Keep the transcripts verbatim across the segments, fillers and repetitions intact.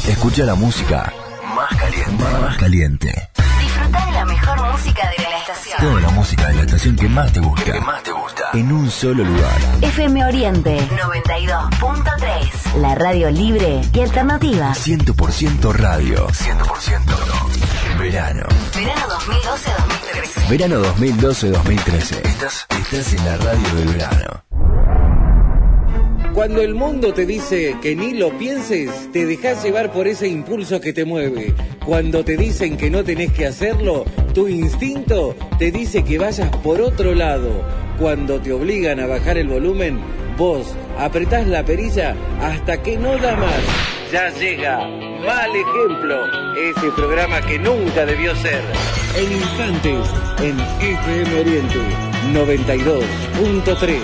Escucha la música más caliente. Más caliente. Disfruta de la mejor música de la estación. Toda la música de la estación que más te gusta. Que más te gusta. En un solo lugar. F M Oriente noventa y dos punto tres. La radio libre y alternativa. cien por ciento radio. cien por ciento verano. Verano dos mil doce a dos mil trece. Verano dos mil doce a dos mil trece. Estás, estás en la radio del verano. Cuando el mundo te dice que ni lo pienses, te dejas llevar por ese impulso que te mueve. Cuando te dicen que no tenés que hacerlo, tu instinto te dice que vayas por otro lado. Cuando te obligan a bajar el volumen, vos apretás la perilla hasta que no da más. Ya llega Mal Ejemplo, ese programa que nunca debió ser. En Infantes, en F M Oriente noventa y dos punto tres.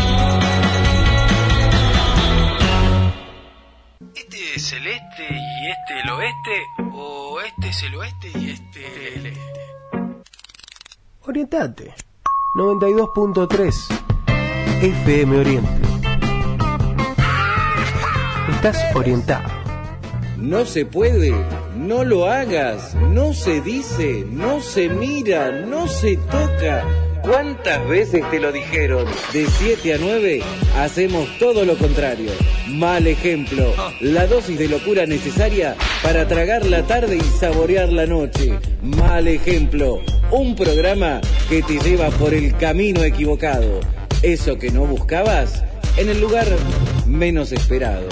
¿Este es el este y este el oeste? ¿O este es el oeste y este el este? Orientate. noventa y dos punto tres F M Oriente. Estás orientado. No se puede, no lo hagas, no se dice, no se mira, no se toca. ¿Cuántas veces te lo dijeron? De siete a nueve hacemos todo lo contrario. Mal Ejemplo, la dosis de locura necesaria para tragar la tarde y saborear la noche. Mal Ejemplo, un programa que te lleva por el camino equivocado. Eso que no buscabas, en el lugar menos esperado.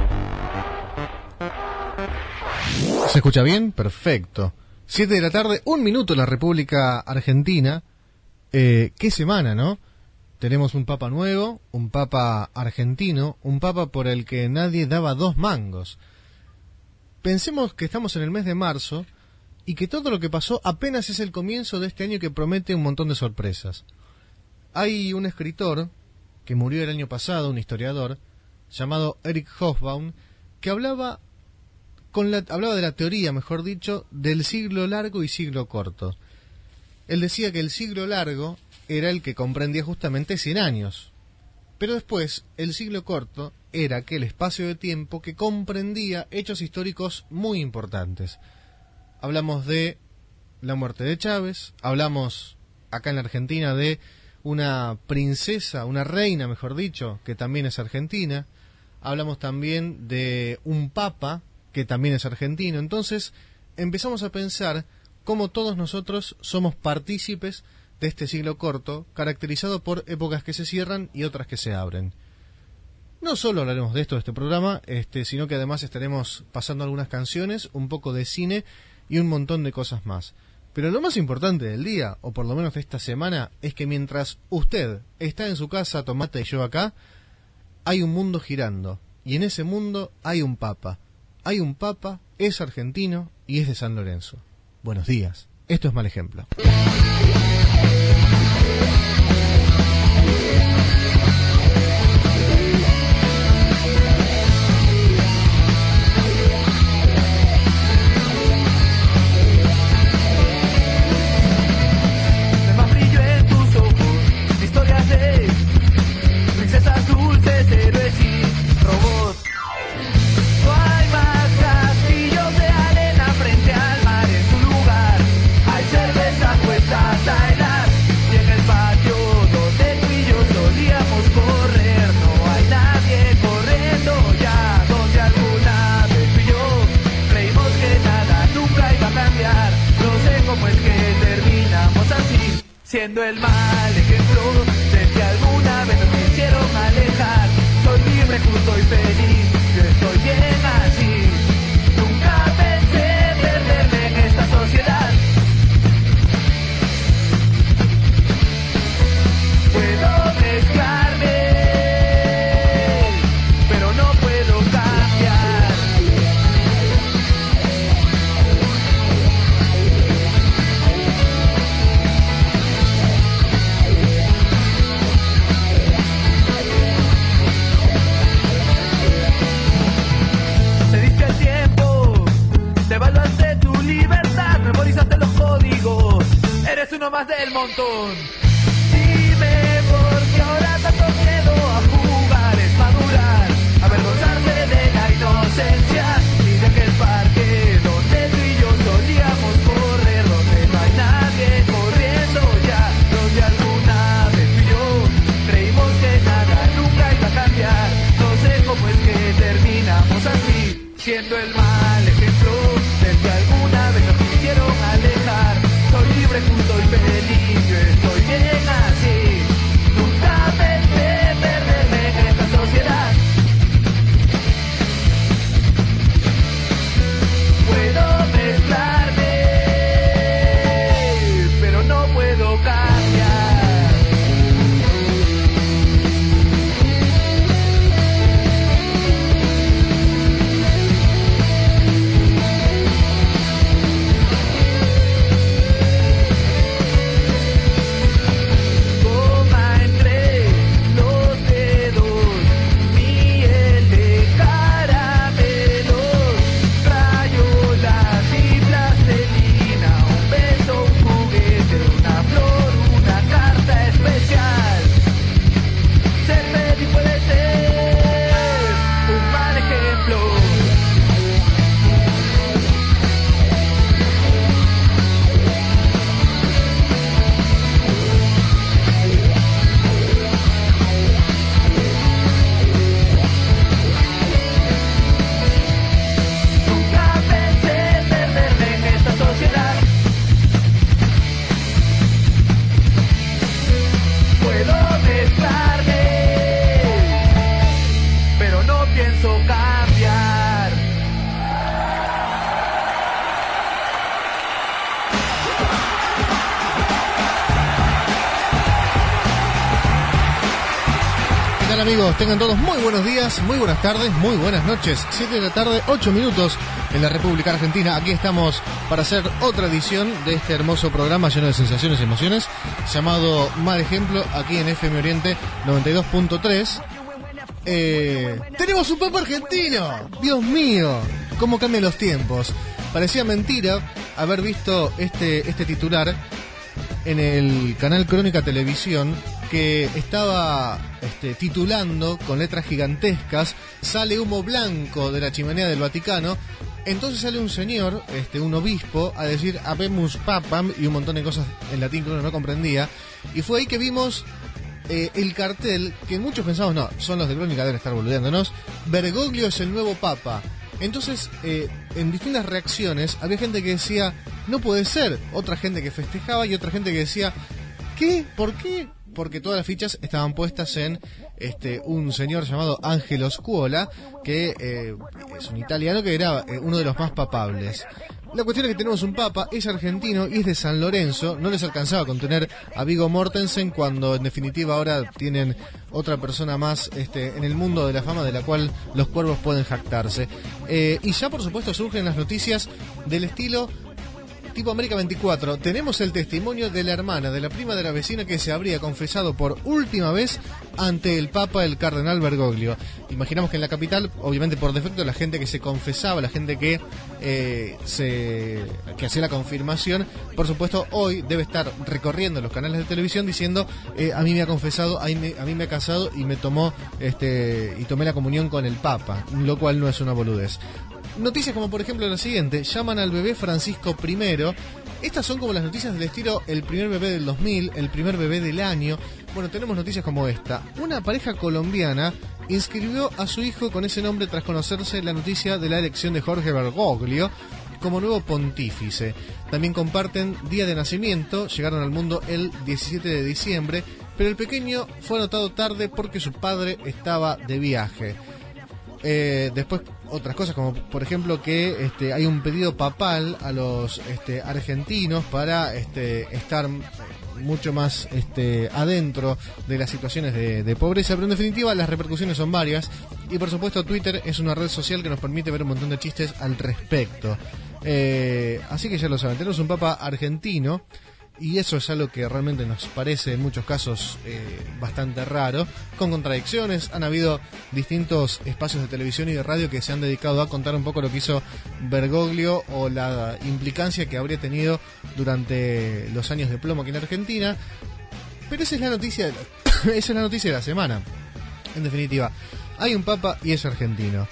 ¿Se escucha bien? Perfecto. siete de la tarde, un minuto en la República Argentina. Eh, ¿Qué semana, no? Tenemos un papa nuevo, un papa argentino, un papa por el que nadie daba dos mangos. Pensemos que estamos en el mes de marzo y que todo lo que pasó apenas es el comienzo de este año que promete un montón de sorpresas. Hay un escritor que murió el año pasado, un historiador, llamado Eric Hobsbawm, que hablaba, con la, hablaba de la teoría, mejor dicho, del siglo largo y siglo corto. Él decía que el siglo largo era el que comprendía justamente cien años, pero después el siglo corto era aquel espacio de tiempo que comprendía hechos históricos muy importantes. Hablamos de la muerte de Chávez, hablamos acá en la Argentina de una princesa, una reina mejor dicho, que también es argentina, hablamos también de un papa que también es argentino. Entonces empezamos a pensar cómo todos nosotros somos partícipes de este siglo corto, caracterizado por épocas que se cierran y otras que se abren. No solo hablaremos de esto de este programa, este, sino que además estaremos pasando algunas canciones, un poco de cine y un montón de cosas más. Pero lo más importante del día, o por lo menos de esta semana, es que mientras usted está en su casa, Tomate y yo acá, hay un mundo girando, y en ese mundo hay un papa. Hay un papa, es argentino y es de San Lorenzo. Buenos días, esto es Mal Ejemplo. Más brillo en tus ojos, historias de princesas dulces, héroes y robots. No hay más castillos de arena frente al mar en su lugar. Hay cervezas puestas a helar y en el patio donde tú y yo solíamos correr no hay nadie corriendo ya. Donde alguna vez tú y yo creímos que nada nunca iba a cambiar. No sé cómo es que terminamos así, siendo el mal ejemplo de que alguna vez nos quisieron alejar. Soy libre, justo y feliz, yo estoy bien así. Nunca pensé perderme en esta sociedad. Puedo mezclarme, pero no puedo cambiar. Te diste el tiempo, te evaluaste tu libertad, memorizaste los códigos, eres uno más del montón. Dime por qué ahora tanto miedo a jugar es madurar, avergonzarse de la inocencia y de que el siendo el mal ejemplo del que alguna vez nos quisieron alejar. Soy libre, justo y feliz, yo estoy bien así. Nunca pensé perderme en esta sociedad. Puedo mezclarme, pero no puedo cambiar. Amigos, tengan todos muy buenos días, muy buenas tardes, muy buenas noches. siete de la tarde, ocho minutos en la República Argentina. Aquí estamos para hacer otra edición de este hermoso programa lleno de sensaciones y emociones, llamado Mal Ejemplo, aquí en F M Oriente noventa y dos punto tres. Eh, ¡Tenemos un papa argentino! ¡Dios mío! ¿Cómo cambian los tiempos? Parecía mentira haber visto este, este titular en el canal Crónica Televisión, que estaba este, titulando con letras gigantescas: sale humo blanco de la chimenea del Vaticano. Entonces sale un señor, este, un obispo, a decir habemus papam y un montón de cosas en latín que uno no comprendía. Y fue ahí que vimos eh, el cartel que muchos pensamos, no, son los de Crónica, deben estar boludeándonos. Bergoglio es el nuevo papa. Entonces, eh, en distintas reacciones había gente que decía, no puede ser. Otra gente que festejaba y otra gente que decía, ¿qué? ¿Por qué? Porque todas las fichas estaban puestas en este un señor llamado Angelo Scuola, que eh, es un italiano que era eh, uno de los más papables. La cuestión es que tenemos un papa, es argentino y es de San Lorenzo. No les alcanzaba con tener a Viggo Mortensen, cuando en definitiva ahora tienen otra persona más este, en el mundo de la fama de la cual los cuervos pueden jactarse. Eh, y ya por supuesto surgen las noticias del estilo tipo América veinticuatro. Tenemos el testimonio de la hermana, de la prima de la vecina, que se habría confesado por última vez ante el Papa, el cardenal Bergoglio. Imaginamos que en la capital, obviamente por defecto, la gente que se confesaba, la gente que eh, se que hacía la confirmación, por supuesto hoy debe estar recorriendo los canales de televisión diciendo eh, a mí me ha confesado, a mí me, a mí me ha casado y me tomó este y tomé la comunión con el Papa, lo cual no es una boludez. Noticias como por ejemplo la siguiente: llaman al bebé Francisco primero. Estas son como las noticias del estilo el primer bebé del dos mil, el primer bebé del año. Bueno, tenemos noticias como esta: una pareja colombiana inscribió a su hijo con ese nombre tras conocerse la noticia de la elección de Jorge Bergoglio como nuevo pontífice. También comparten día de nacimiento, llegaron al mundo el diecisiete de diciembre, pero el pequeño fue anotado tarde porque su padre estaba de viaje. Eh, después otras cosas como por ejemplo que este, hay un pedido papal a los este, argentinos para este, estar mucho más este, adentro de las situaciones de, de pobreza, pero en definitiva las repercusiones son varias y por supuesto Twitter es una red social que nos permite ver un montón de chistes al respecto. Eh, así que ya lo saben, tenemos un papa argentino. Y eso es algo que realmente nos parece en muchos casos eh, bastante raro, con contradicciones. Han habido distintos espacios de televisión y de radio que se han dedicado a contar un poco lo que hizo Bergoglio o la implicancia que habría tenido durante los años de plomo aquí en Argentina. Pero esa es la noticia de la, esa es la noticia de la semana. En definitiva, hay un papa y es argentino.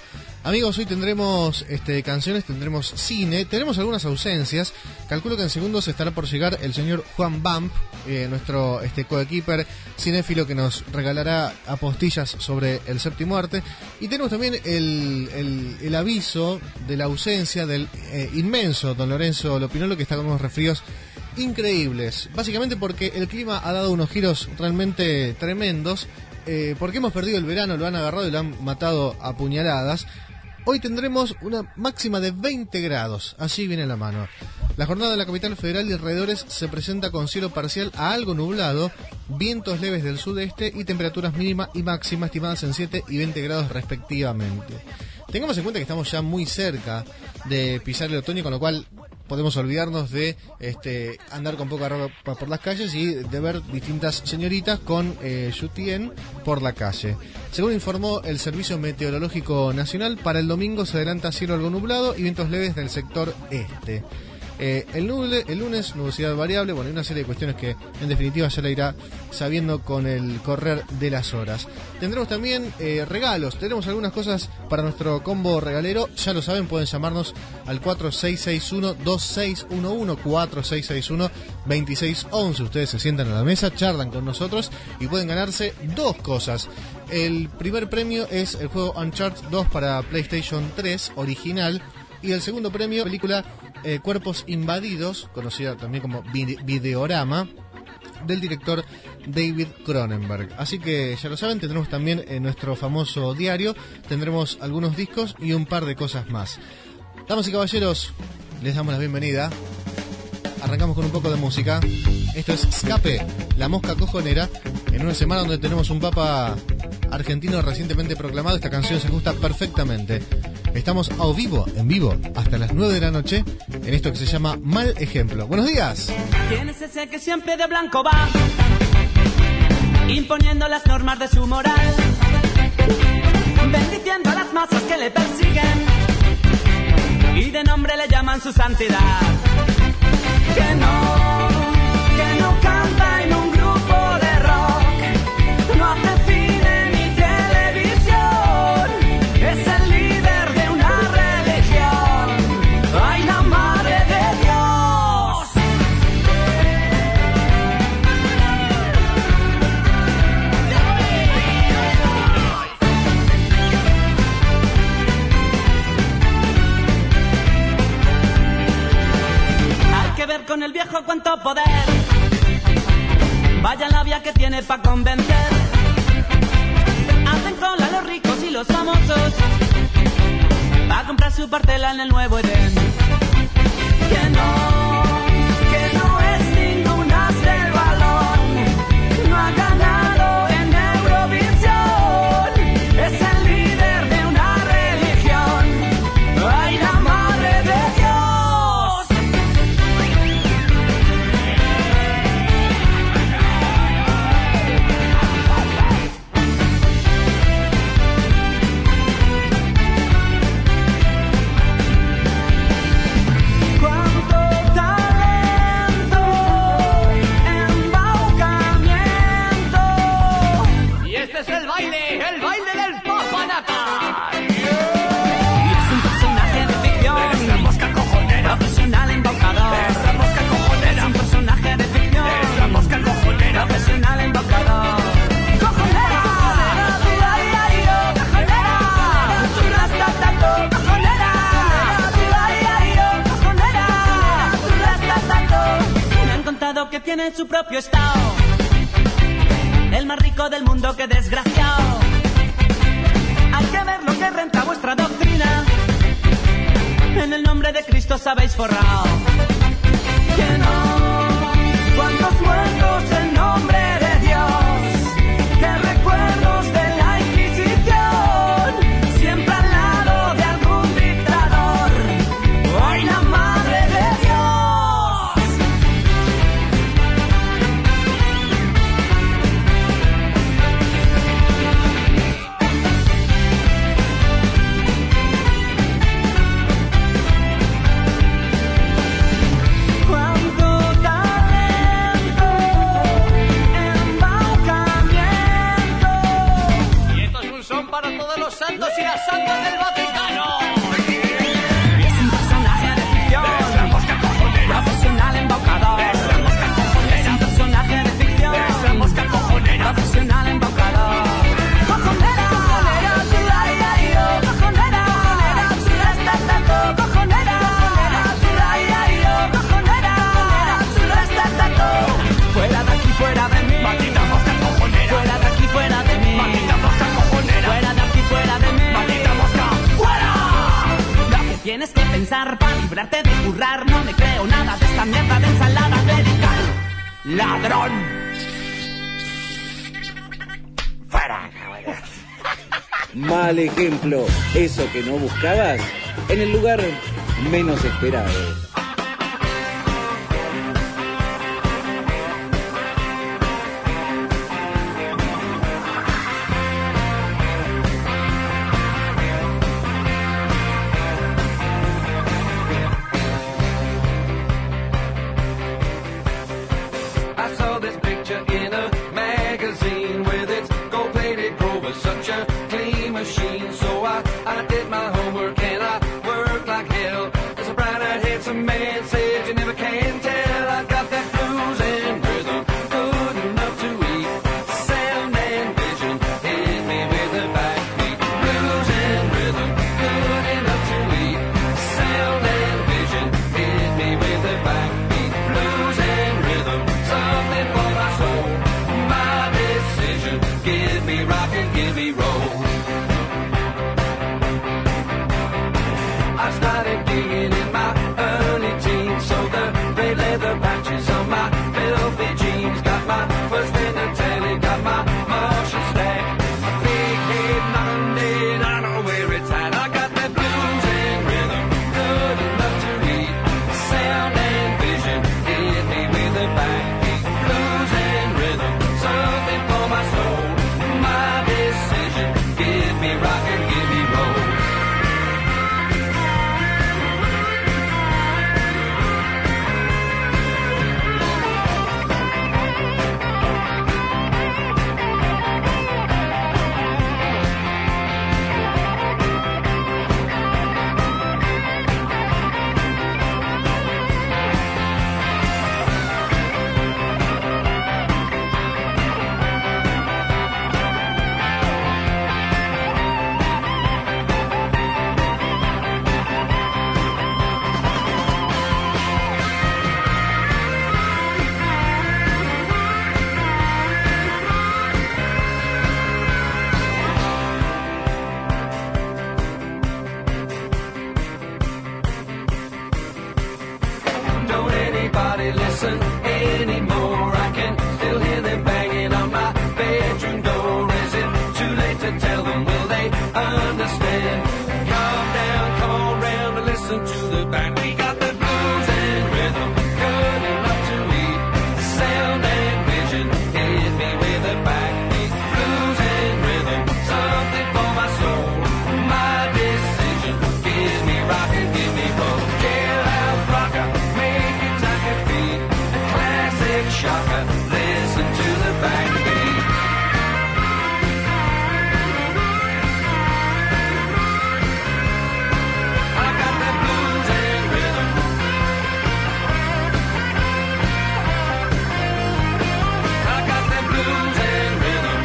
Amigos, hoy tendremos este, canciones, tendremos cine, tenemos algunas ausencias. Calculo que en segundos estará por llegar el señor Juan Bamp, eh, nuestro este, coequiper cinéfilo que nos regalará apostillas sobre el séptimo arte. Y tenemos también el, el, el aviso de la ausencia del eh, inmenso don Lorenzo Lopinolo, que está con unos resfríos increíbles. Básicamente porque el clima ha dado unos giros realmente tremendos, eh, porque hemos perdido el verano, lo han agarrado y lo han matado a puñaladas. Hoy tendremos una máxima de veinte grados, allí viene la mano. La jornada de la capital federal y alrededores se presenta con cielo parcial a algo nublado, vientos leves del sudeste y temperaturas mínima y máxima estimadas en siete y veinte grados respectivamente. Tengamos en cuenta que estamos ya muy cerca de pisar el otoño, con lo cual podemos olvidarnos de este, andar con poca ropa por las calles y de ver distintas señoritas con eh, yutien por la calle. Según informó el Servicio Meteorológico Nacional, para el domingo se adelanta cielo algo nublado y vientos leves del sector este. Eh, el, nuble, el lunes, nubosidad variable. Bueno, hay una serie de cuestiones que en definitiva ya la irá sabiendo con el correr de las horas. Tendremos también eh, regalos, tenemos algunas cosas para nuestro combo regalero. Ya lo saben, pueden llamarnos al cuatro seis seis uno, dos seis uno uno, cuatro seis seis uno, dos seis uno uno. Ustedes se sientan a la mesa, charlan con nosotros y pueden ganarse dos cosas. El primer premio es el juego Uncharted dos para PlayStation tres original. Y el segundo premio, película eh, Cuerpos Invadidos, conocida también como vide- Videorama, del director David Cronenberg. Así que ya lo saben, tendremos también en nuestro famoso diario, tendremos algunos discos y un par de cosas más. Damas y caballeros, les damos la bienvenida. Arrancamos con un poco de música. Esto es Escape, la mosca cojonera, en una semana donde tenemos un papa argentino recientemente proclamado. Esta canción se ajusta perfectamente. Estamos a vivo, en vivo, hasta las nueve de la noche, en esto que se llama Mal Ejemplo. ¡Buenos días! ¿Quién es ese que siempre de blanco va, imponiendo las normas de su moral, bendiciendo a las masas que le persiguen y de nombre le llaman su santidad? Que no, que no canta en un grupo de rock, no hace cine ni televisión, es el líder de una religión. ¡Ay, la madre de Dios! Hay que ver con el viejo cuánto poder, vaya labia que tiene pa' convencer. Hacen cola los ricos y los famosos pa' comprar su parcela en el nuevo Edén. Que no, que no es ningún as del balón, no ha ganado en Eurovisión, es el líder de una religión. ¡Ay, la madre de Dios! Profesional embaucador. Cojonera, cojonera, ay, ay, oh, cojonera, tú la estás dando, cojonera, ay, ay, oh, cojonera, tú la estás dando. Me han contado que tiene su propio estado, el más rico del mundo, que desgraciado. Hay que ver lo que renta vuestra doctrina, en el nombre de Cristo os habéis forrado. Que no, cuántos muertos en nombre de Dios, qué recuerdos de la Inquisición, siempre al lado de algún dictador. ¡Ay, la madre de Dios! cojonera. Ay, ay, oh, cojonera. Fuera de aquí, fuera de mí. Maldita mosca cojonera. Fuera de aquí, fuera de mí. Maldita mosca cojonera. Fuera de aquí, fuera de mí. Maldita mosca, fuera. Lo que tienes que pensar para librarte de currar. No me creo nada de esta mierda de ensalada medical. Ladrón. Fuera. Mal ejemplo, eso que no buscabas en el lugar menos esperado. I saw this picture in a magazine with its gold-plated Grover, such a clean machine. So I, I did my homework and I worked like hell. There's a bright-eyed, handsome man said you never can tell. I got that blues and rhythm, good enough to eat. Sound and vision hit me with a backbeat. Blues and rhythm, good enough to eat. Sound and vision hit me with a backbeat. Blues and rhythm, something for my soul. My decision, give me rock and give me roll. I started digging in my early teens, so the red leather patches on my filthy jeans. Got my first in the telly, got my Marshall stack. A big head Monday, I know where it's at. I got that blues and rhythm, good enough to eat. Sound and vision, hit me with a backbeat. Blues and rhythm, something for my soul. My decision, give me rock and give me roll. Don't anybody listen anymore. I can still hear them banging on my bedroom door. Is it too late to tell them? Will they understand? Calm down, come on round and listen to the band. We got the blues and rhythm, good enough to eat. Sound and vision, hit me with a backbeat. Blues and rhythm, something for my soul. My decision, give me rock and give me roll. Jailhouse rocker, make it tap your feet. A classic shocker, listen to the backbeat. I got the blues and rhythm. I got the blues and rhythm.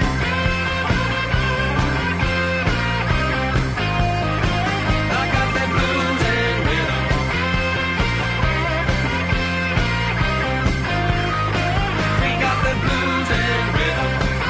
I got the blues and rhythm. We got the blues and rhythm.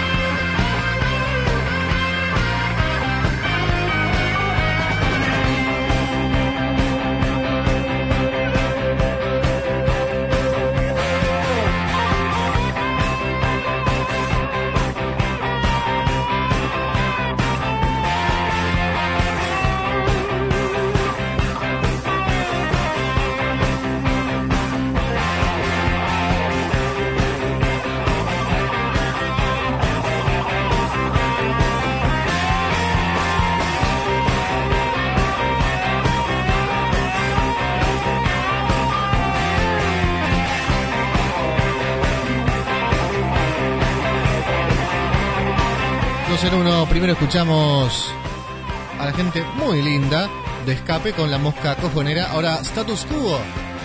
dos en uno, primero escuchamos a la gente muy linda de Escape con La Mosca Cojonera. Ahora Status Quo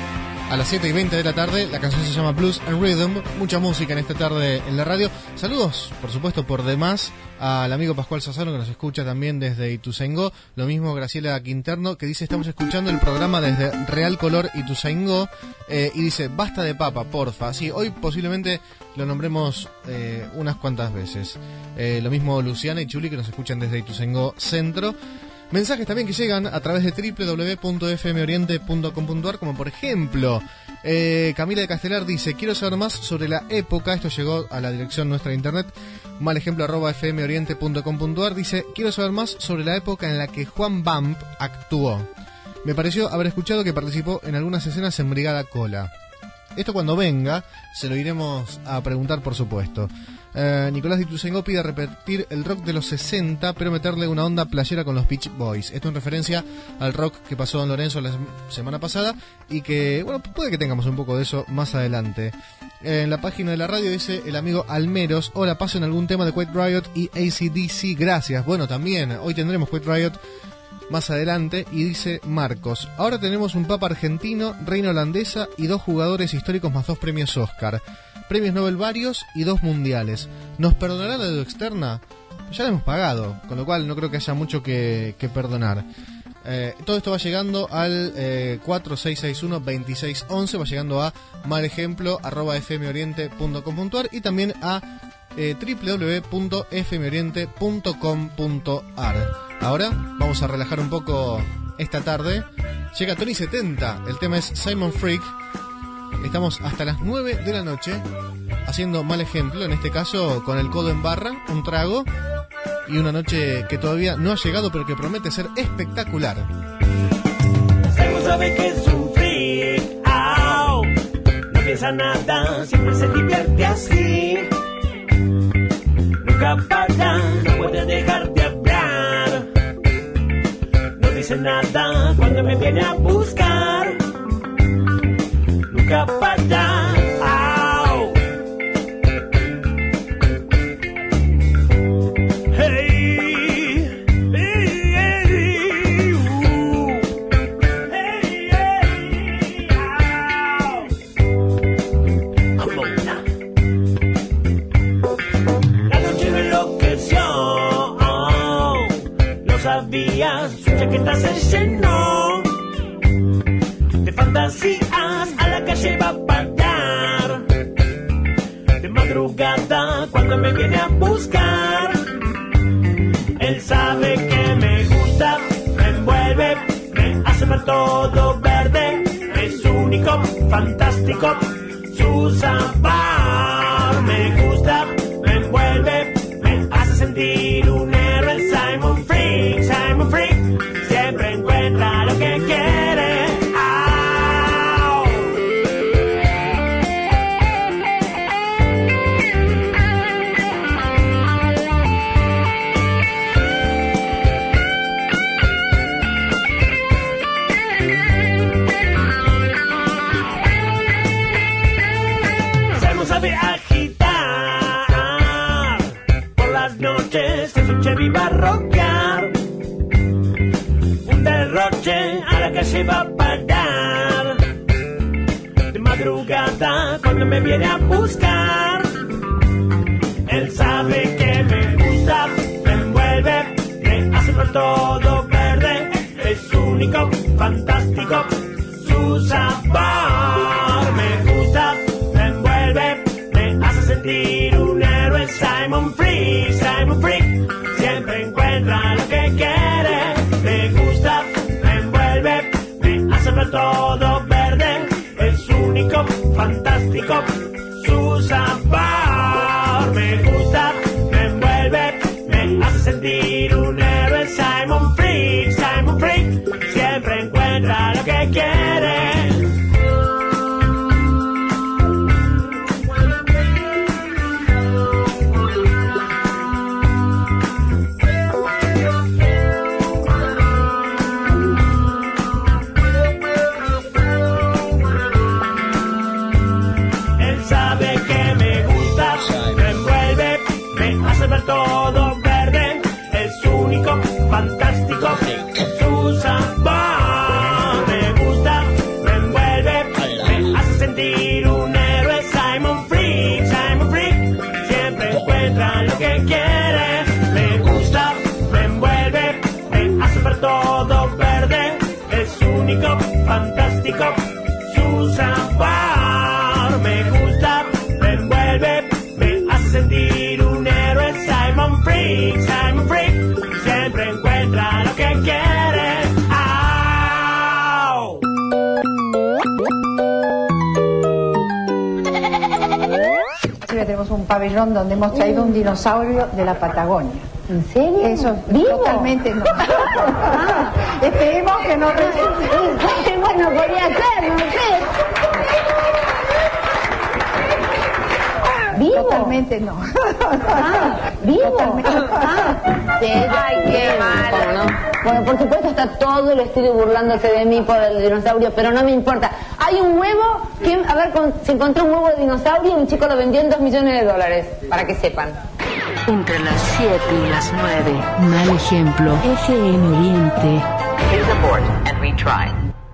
a las siete y veinte de la tarde. La canción se llama Blues and Rhythm. Mucha música en esta tarde en la radio. Saludos, por supuesto, por demás al amigo Pascual Sassano, que nos escucha también desde Ituzaingó. Lo mismo Graciela Quinterno, que dice: estamos escuchando el programa desde Real Color Ituzaingó. Eh, y dice: basta de papa, porfa. Sí, hoy posiblemente lo nombremos eh, unas cuantas veces. Eh, lo mismo Luciana y Chuli, que nos escuchan desde Ituzaingó Centro. Mensajes también que llegan a través de doble u doble u doble u punto f m oriente punto com punto a r, como por ejemplo eh, Camila de Castelar dice: quiero saber más sobre la época. Esto llegó a la dirección nuestra de internet, mal ejemplo arroba f m oriente punto com punto a r. Dice: quiero saber más sobre la época en la que Juan Bamp actuó. Me pareció haber escuchado que participó en algunas escenas en Brigada Cola. Esto cuando venga se lo iremos a preguntar, por supuesto. Uh, Nicolás de Ituzaingó pide repetir el rock de los sesenta, pero meterle una onda playera con los Beach Boys. Esto en referencia al rock que pasó Don Lorenzo la semana pasada y que, bueno, puede que tengamos un poco de eso más adelante. Eh, en la página de la radio dice el amigo Almeros: hola, pasen algún tema de Quiet Riot y A C D C, gracias. Bueno, también, hoy tendremos Quiet Riot más adelante. Y dice Marcos: ahora tenemos un papa argentino, reina holandesa y dos jugadores históricos más dos premios Oscar, premios Nobel varios y dos mundiales. ¿Nos perdonará la deuda externa? Ya la hemos pagado, con lo cual no creo que haya mucho que, que perdonar. Eh, todo esto va llegando al eh, cuatro seis seis uno, dos seis uno uno, va llegando a malejemplo arroba f m oriente punto com punto a r y también a eh, doble u doble u doble u punto f m oriente punto com punto a r. Ahora vamos a relajar un poco esta tarde. Llega Tony setenta, el tema es Simon Freak. Estamos hasta las nueve de la noche haciendo mal ejemplo, en este caso con el codo en barra, un trago y una noche que todavía no ha llegado, pero que promete ser espectacular. Simon sabe que es un freak, oh, no piensa nada, siempre se divierte así. Nunca para, no puede dejar de hablar. No dice nada cuando me viene a buscar. Nunca para, oh. Hey, hey, hey, uh. Hey, hey, oh. Come on now. La noche me enloqueció, oh. Lo sabías, su chaqueta se llenó de fantasías, a la calle va a parar. De madrugada cuando me viene a buscar, él sabe que me gusta, me envuelve, me hace ver todo verde. Es único, fantástico, su sabor. Me gusta, me envuelve, me hace sentir un héroe. Simon Freak, Simon Freak, siempre encuentra lo que quiere. Sabe agitar por las noches que su Chevy va a rockear. Un derroche a la calle va a parar. De madrugada cuando me viene a buscar, él sabe que me gusta, me envuelve, me hace ver todo verde. Es único, fantástico, su sabor. Me gusta, me envuelve, sentir un héroe. Simon Freak, Simon Freak, siempre encuentra lo que quiere. Me gusta, me envuelve, me hace ver todo verde. Es único, fantástico, su sabor. Me gusta, me envuelve, me hace sentir un héroe. Simon Freak, Simon Freak, siempre encuentra lo que quiere. fantástico. Su sabor me gusta, me envuelve, me hace sentir un héroe. Simon Freak, Simon Freak, siempre encuentra lo que quiere. ¡Au! Tenemos un pabellón donde hemos traído un dinosaurio de la Patagonia. ¿En serio? Eso ¿Vivo? Totalmente no. Ah, esperemos que no resulte. Bueno, podría ser, no sé. ¿Vivo? Totalmente no. Ah, ¿vivo? Totalmente. Ah, sí. Ay, qué malo. ¿No? Bueno, por supuesto está todo el estudio burlándose de mí por el dinosaurio, pero no me importa. Hay un huevo, que, a ver, con, se encontró un huevo de dinosaurio y un chico lo vendió en dos millones de dólares, para que sepan. Entre las siete y las nueve, mal ejemplo, F M Oriente. Please abort and retry.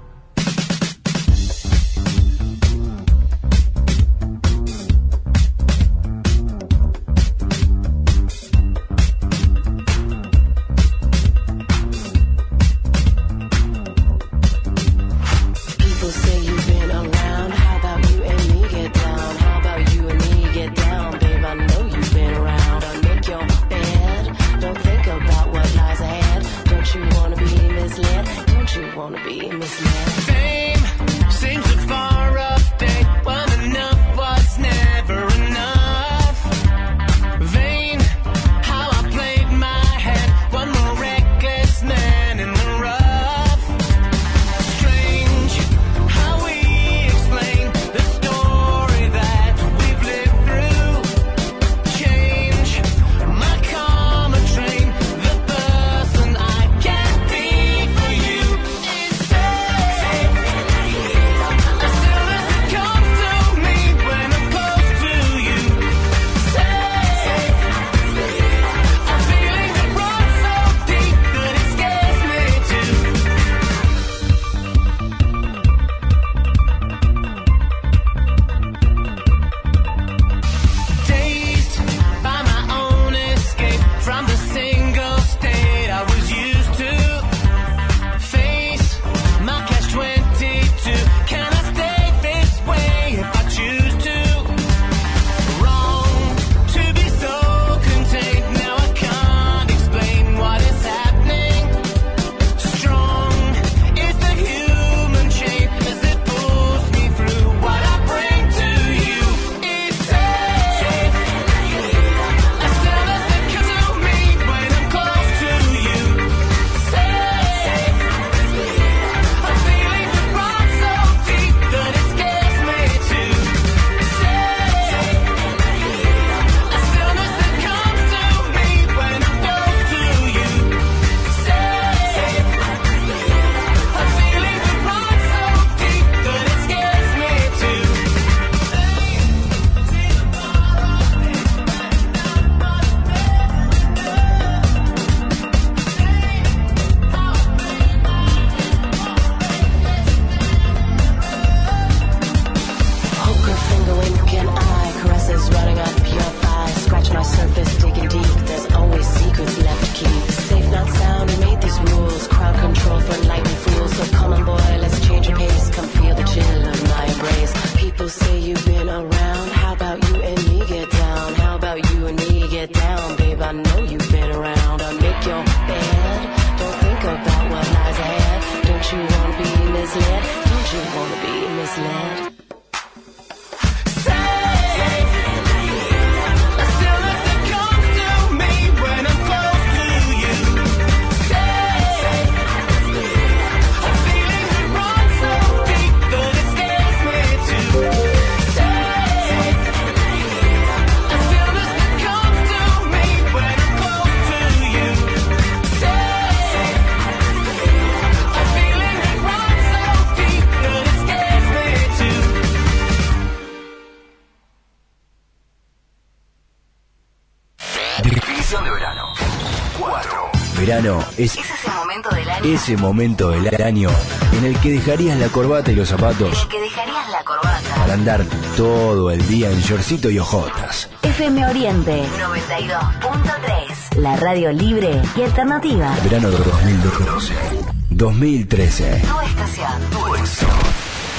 Verano es, es ese momento del año. Ese momento del año en el que dejarías la corbata y los zapatos. En el que dejarías la corbata. Para andar todo el día en shortcito y ojotas. F M Oriente noventa y dos punto tres. La radio libre y alternativa. Verano de dos mil doce. dos mil trece. Tu estación. Tu estación.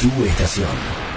Tu estación.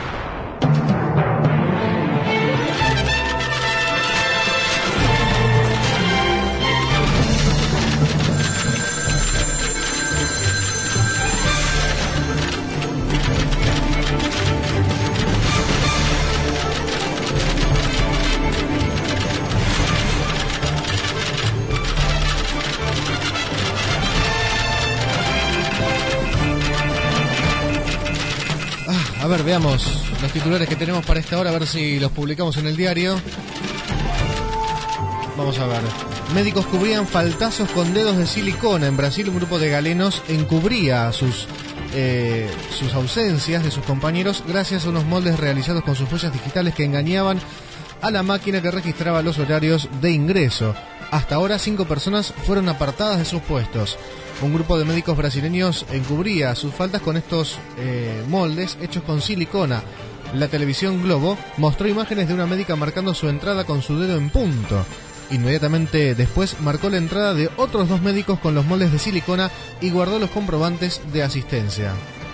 A ver, veamos los titulares que tenemos para esta hora, a ver si los publicamos en el diario. Vamos a ver. Médicos cubrían faltazos con dedos de silicona. En Brasil, un grupo de galenos encubría sus, eh, sus ausencias de sus compañeros gracias a unos moldes realizados con sus huellas digitales que engañaban a la máquina que registraba los horarios de ingreso. Hasta ahora, cinco personas fueron apartadas de sus puestos. Un grupo de médicos brasileños encubría sus faltas con estos eh, moldes hechos con silicona. La televisión Globo mostró imágenes de una médica marcando su entrada con su dedo en punto. Inmediatamente después marcó la entrada de otros dos médicos con los moldes de silicona y guardó los comprobantes de asistencia.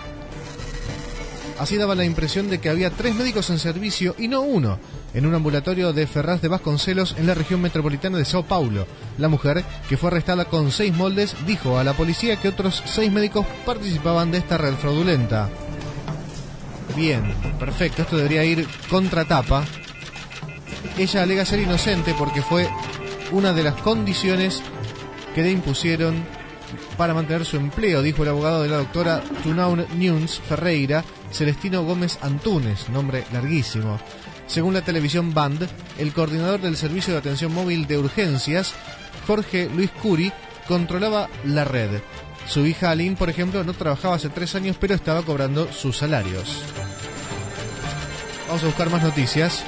Así daba la impresión de que había tres médicos en servicio y no uno, en un ambulatorio de Ferraz de Vasconcelos en la región metropolitana de Sao Paulo. La mujer, que fue arrestada con seis moldes, dijo a la policía que otros seis médicos participaban de esta red fraudulenta. Bien, perfecto, esto debería ir contratapa. Ella alega ser inocente porque fue una de las condiciones que le impusieron para mantener su empleo, dijo el abogado de la doctora Tunaun Nunes Ferreira, Celestino Gómez Antunes, nombre larguísimo. Según la televisión Band, el coordinador del Servicio de Atención Móvil de Urgencias, Jorge Luis Curi, controlaba la red. Su hija Aline, por ejemplo, no trabajaba hace tres años, pero estaba cobrando sus salarios. Vamos a buscar más noticias.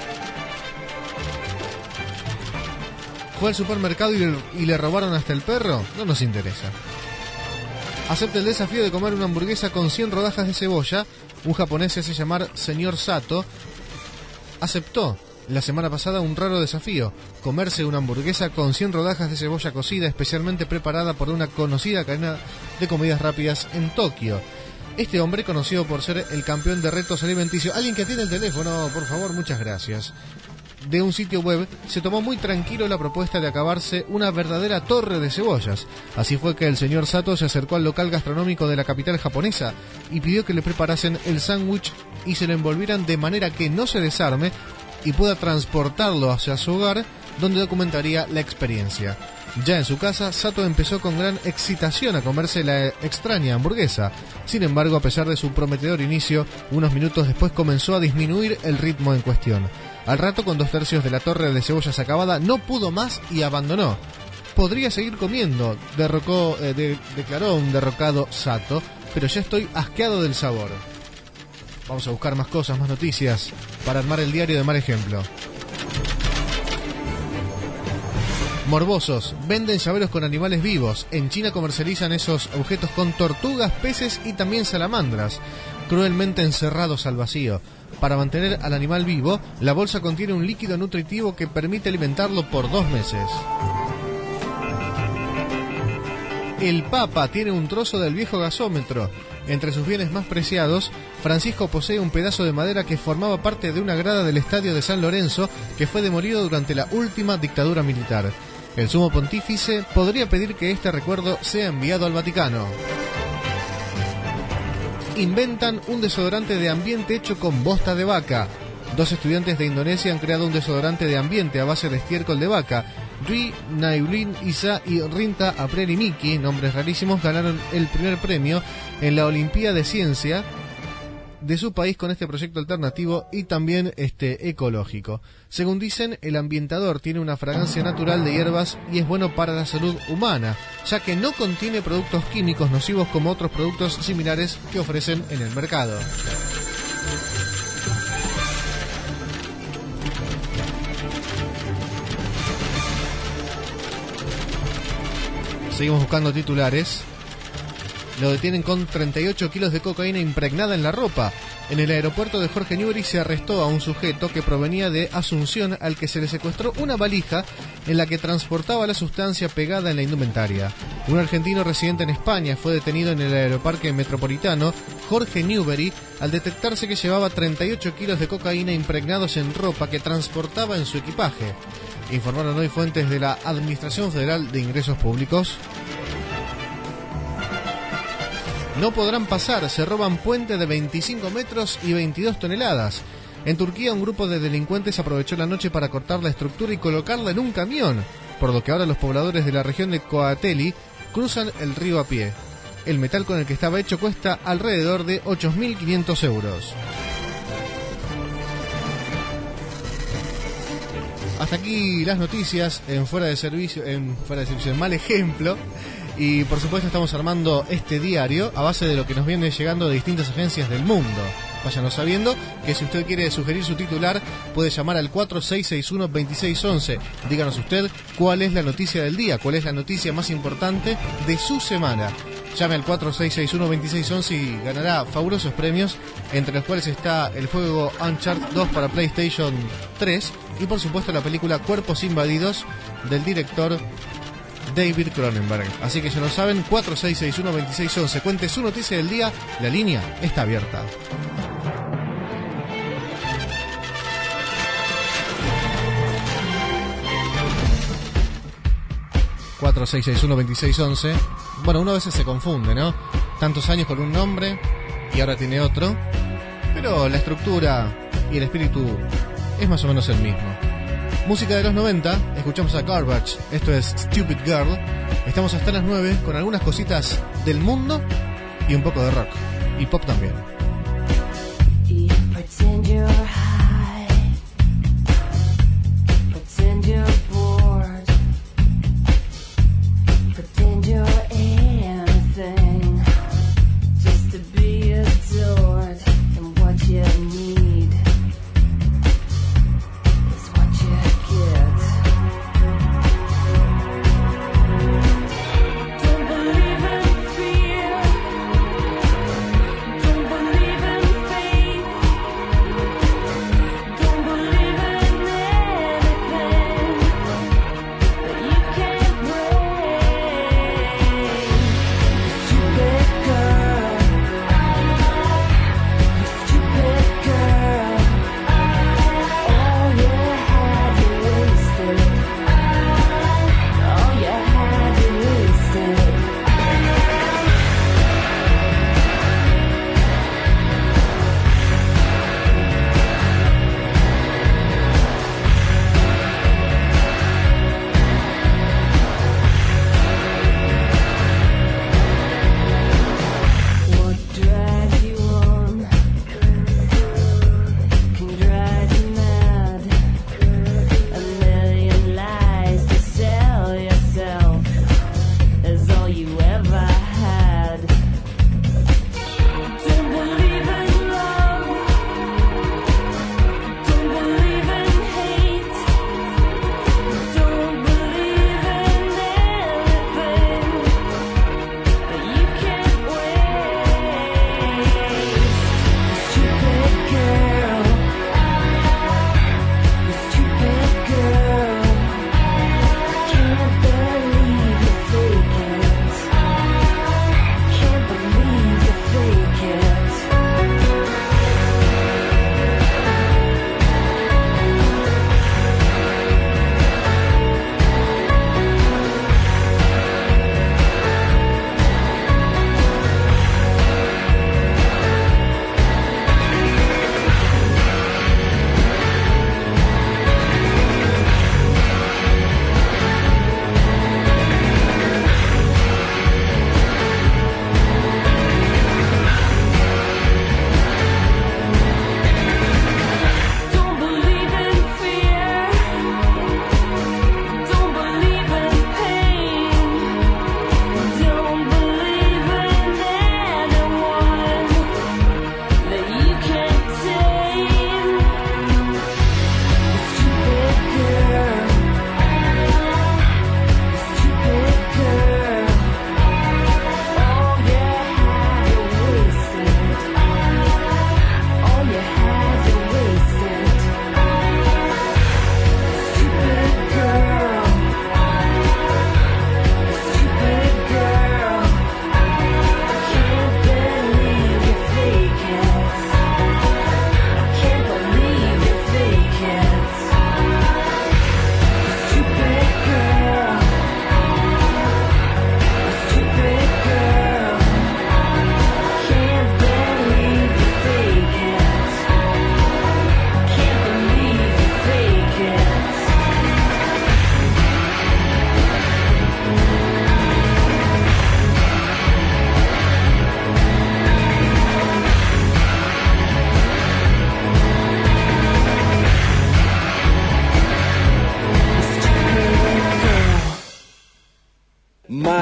¿Fue al supermercado y le, y le robaron hasta el perro? No nos interesa. Acepta el desafío de comer una hamburguesa con cien rodajas de cebolla. Un japonés se hace llamar Señor Sato. Aceptó la semana pasada un raro desafío: comerse una hamburguesa con cien rodajas de cebolla cocida especialmente preparada por una conocida cadena de comidas rápidas en Tokio. Este hombre, conocido por ser el campeón de retos alimenticios, alguien que atiende el teléfono, por favor, muchas gracias, de un sitio web, se tomó muy tranquilo la propuesta de acabarse una verdadera torre de cebollas. Así fue que el señor Sato se acercó al local gastronómico de la capital japonesa y pidió que le preparasen el sándwich y se lo envolvieran de manera que no se desarme y pueda transportarlo hacia su hogar, donde documentaría la experiencia. Ya en su casa, Sato empezó con gran excitación a comerse la extraña hamburguesa. Sin embargo, a pesar de su prometedor inicio, unos minutos después comenzó a disminuir el ritmo en cuestión. Al rato, con dos tercios de la torre de cebollas acabada, no pudo más y abandonó. Podría seguir comiendo, derrocó, eh, de, declaró un derrocado Sato, pero ya estoy asqueado del sabor. Vamos a buscar más cosas, más noticias, para armar el diario de mal ejemplo. Morbosos, venden llaveros con animales vivos. En China comercializan esos objetos con tortugas, peces y también salamandras, cruelmente encerrados al vacío. Para mantener al animal vivo, la bolsa contiene un líquido nutritivo que permite alimentarlo por dos meses. El Papa tiene un trozo del viejo gasómetro. Entre sus bienes más preciados, Francisco posee un pedazo de madera que formaba parte de una grada del estadio de San Lorenzo que fue demolido durante la última dictadura militar. El sumo pontífice podría pedir que este recuerdo sea enviado al Vaticano. Inventan un desodorante de ambiente hecho con bosta de vaca. Dos estudiantes de Indonesia han creado un desodorante de ambiente a base de estiércol de vaca. Dwi Nailin Isa y Rinta April Miki, nombres rarísimos, ganaron el primer premio en la Olimpíada de Ciencia de su país con este proyecto alternativo y también este ecológico. Según dicen, el ambientador tiene una fragancia natural de hierbas y es bueno para la salud humana, ya que no contiene productos químicos nocivos como otros productos similares que ofrecen en el mercado. Seguimos buscando titulares. Lo detienen con treinta y ocho kilos de cocaína impregnada en la ropa. En el aeropuerto de Jorge Newbery se arrestó a un sujeto que provenía de Asunción, al que se le secuestró una valija en la que transportaba la sustancia pegada en la indumentaria. Un argentino residente en España fue detenido en el aeroparque metropolitano Jorge Newbery al detectarse que llevaba treinta y ocho kilos de cocaína impregnados en ropa que transportaba en su equipaje. Informaron hoy fuentes de la Administración Federal de Ingresos Públicos. No podrán pasar, se roban puente de veinticinco metros y veintidós toneladas. En Turquía, un grupo de delincuentes aprovechó la noche para cortar la estructura y colocarla en un camión, por lo que ahora los pobladores de la región de Kocaeli cruzan el río a pie. El metal con el que estaba hecho cuesta alrededor de ocho mil quinientos euros. Hasta aquí las noticias en Fuera de Servicio, en Fuera de Servicio, en Mal Ejemplo. Y por supuesto estamos armando este diario a base de lo que nos viene llegando de distintas agencias del mundo. Váyanos sabiendo que si usted quiere sugerir su titular, puede llamar al cuatro seis seis uno, dos seis once. Díganos usted cuál es la noticia del día, cuál es la noticia más importante de su semana. Llame al cuatro seis seis uno, dos seis once y ganará fabulosos premios, entre los cuales está el juego Uncharted dos para PlayStation tres y por supuesto la película Cuerpos Invadidos del director David Cronenberg. Así que ya lo saben, cuatro seis seis uno, dos seis once. Cuente su noticia del día, la línea está abierta. cuatro seis seis uno, dos seis once. Bueno, uno a veces se confunde, ¿no? Tantos años con un nombre y ahora tiene otro, pero la estructura y el espíritu es más o menos el mismo. Música de los noventa, escuchamos a Garbage, esto es Stupid Girl. Estamos hasta las nueve con algunas cositas del mundo y un poco de rock y pop también. Pretend you're high, pretend you're bored, pretend you're anything, just to be adored. And what you need is what you get. Don't believe in fear, don't believe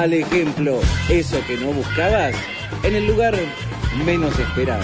mal ejemplo. Eso que no buscabas en el lugar menos esperado.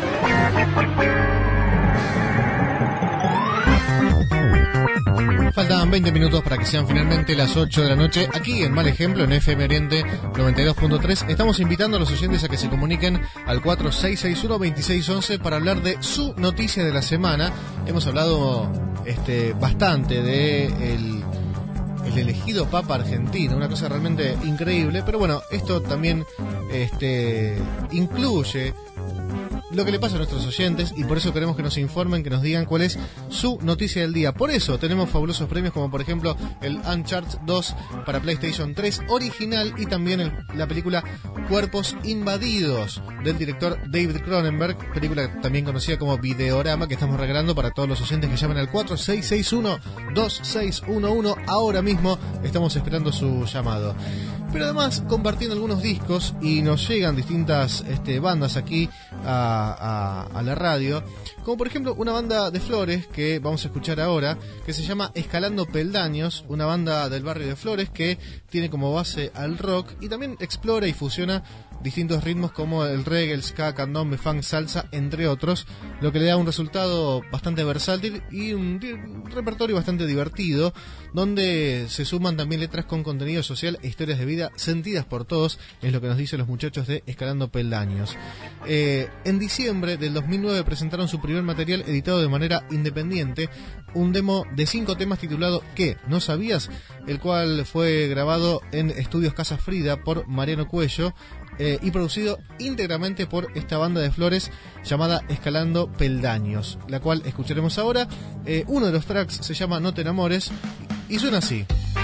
Faltan veinte minutos para que sean finalmente las ocho de la noche. Aquí en Mal Ejemplo, en F M Oriente noventa y dos punto tres, estamos invitando a los oyentes a que se comuniquen al cuatro seis seis uno, dos seis uno uno para hablar de su noticia de la semana. Hemos hablado este, bastante de el, el elegido Papa argentino, una cosa realmente increíble. Pero bueno, esto también este, incluye lo que le pasa a nuestros oyentes, y por eso queremos que nos informen, que nos digan cuál es su noticia del día. Por eso tenemos fabulosos premios como por ejemplo el Uncharted dos para PlayStation tres original, y también el, la película Cuerpos Invadidos del director David Cronenberg, película también conocida como Videorama, que estamos regalando para todos los oyentes que llamen al cuatro seis seis uno, dos seis uno uno. Ahora mismo estamos esperando su llamado. Pero además compartiendo algunos discos, y nos llegan distintas este, bandas aquí a, a, a la radio, como por ejemplo una banda de Flores que vamos a escuchar ahora, que se llama Escalando Peldaños, una banda del barrio de Flores que tiene como base al rock y también explora y fusiona distintos ritmos como el reggae, el ska, candombe, funk, salsa, entre otros, lo que le da un resultado bastante versátil y un, un repertorio bastante divertido, donde se suman también letras con contenido social e historias de vida sentidas por todos, es lo que nos dicen los muchachos de Escalando Peldaños. Eh, en diciembre del dos mil nueve presentaron su primer material editado de manera independiente, un demo de cinco temas titulado ¿Qué? ¿No sabías?, el cual fue grabado en Estudios Casa Frida por Mariano Cuello, eh, y producido íntegramente por esta banda de Flores llamada Escalando Peldaños, la cual escucharemos ahora. Eh, uno de los tracks se llama No te enamores y suena así.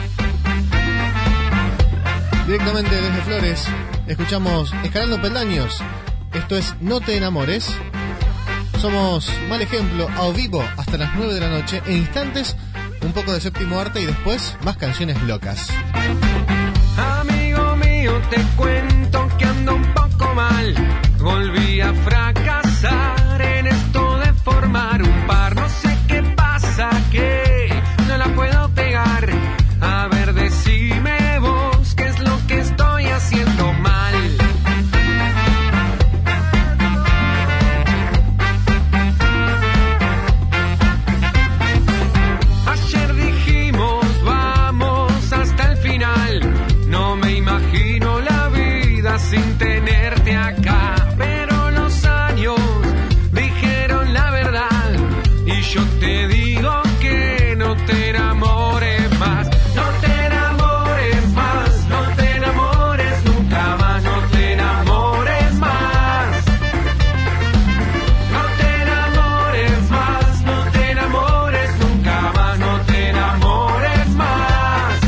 Directamente desde Flores escuchamos Escalando Peldaños. Esto es No te enamores. Somos Mal Ejemplo a vivo hasta las nueve de la noche. En instantes un poco de Séptimo Arte y después más canciones locas. Amigo mío, te cuento que ando un poco mal. Volví a fracasar en esto de formar un par. No sé qué pasa, que no la puedo pegar. A ver, decime vos qué es lo que estoy haciendo mal. Ayer dijimos vamos hasta el final. No me imagino la vida sin tenerte acá. Pero los años dijeron la verdad y yo te digo que no te enamores más. No te enamores más, no te enamores nunca más, no te enamores más. No te enamores más, no te enamores nunca más, no te enamores más.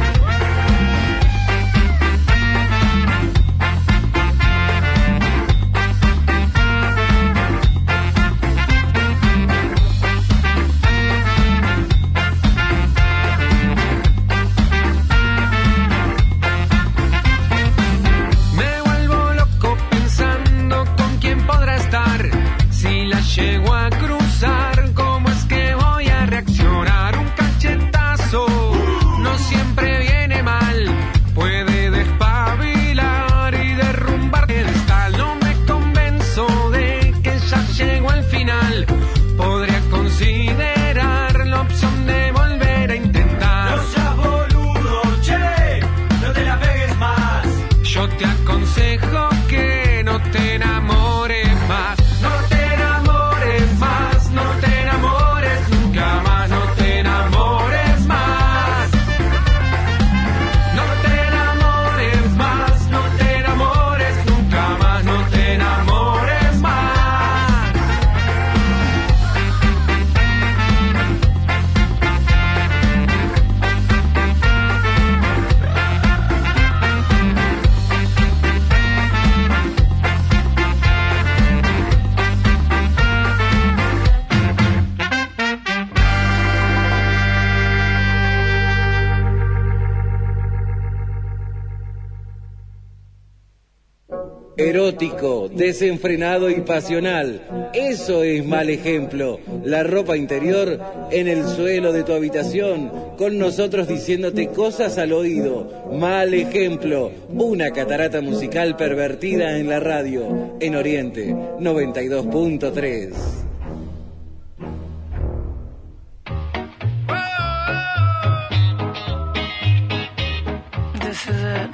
Me vuelvo loco pensando con quién podrá estar. Si la llego a cruzar, ¿cómo es que voy a reaccionar? Un cachetazo no siempre viene mal. Puede despabilar y derrumbar el tal. No me convenzo de que ya llego al final. Podría considerar la opción de volver a intentar. No seas boludo, che, no te la pegues más. Yo te aconsejo que no te enamores más. No te enamores erótico, desenfrenado y pasional. Eso es Mal Ejemplo. La ropa interior en el suelo de tu habitación, con nosotros diciéndote cosas al oído. Mal Ejemplo, una catarata musical pervertida en la radio, en Oriente noventa y dos punto tres. This is it.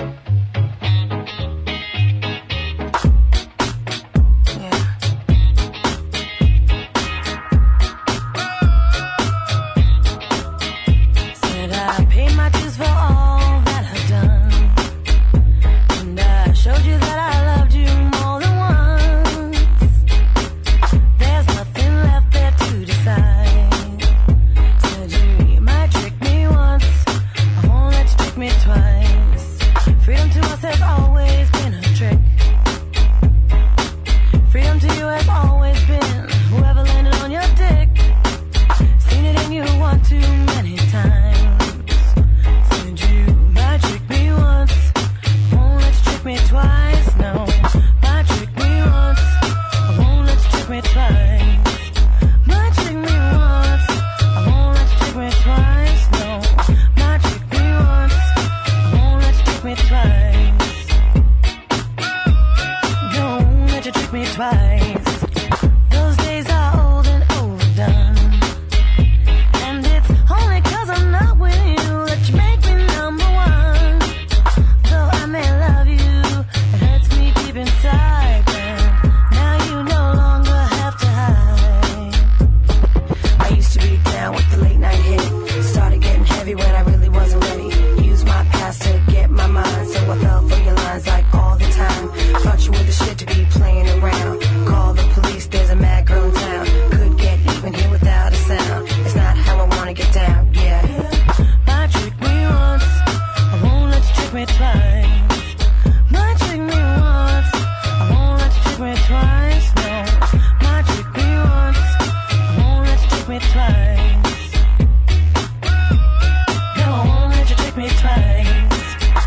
Said I paid my dues for all that I've done, and I showed you that I loved you more than once. There's nothing left there to decide. Said you might trick me once, I won't let you trick me twice. Freedom to us has always been a trick. Freedom to you has always been whoever landed on your dick. Seen it in you one too many times. Said you might trick me once, I won't let you trick me twice. No, might trick me once, I won't let you trick me twice. Might trick me once, I won't let you trick me twice. No, might trick me once, I won't let you trick me twice. Don't let you trick me twice. Those days are old and overdone, and it's only 'cause I'm not with you that you make me number one. Though I may love you, it hurts me deep inside. But now you no longer have to hide. I used to be down with the late night hit. Started getting heavy when I really wasn't ready. Used my past to get my mind, so I fell for your lines like all the time. Thought you were the shit to be playing around. Call the police, there's a mad girl in town. Could get even here without a sound. It's not how I wanna get down, yeah. Might trick me once, I won't let you trick me twice. Might trick me once, I won't let you trick me twice. No, might trick me once, I won't let you trick me twice. No, I won't let you trick me twice.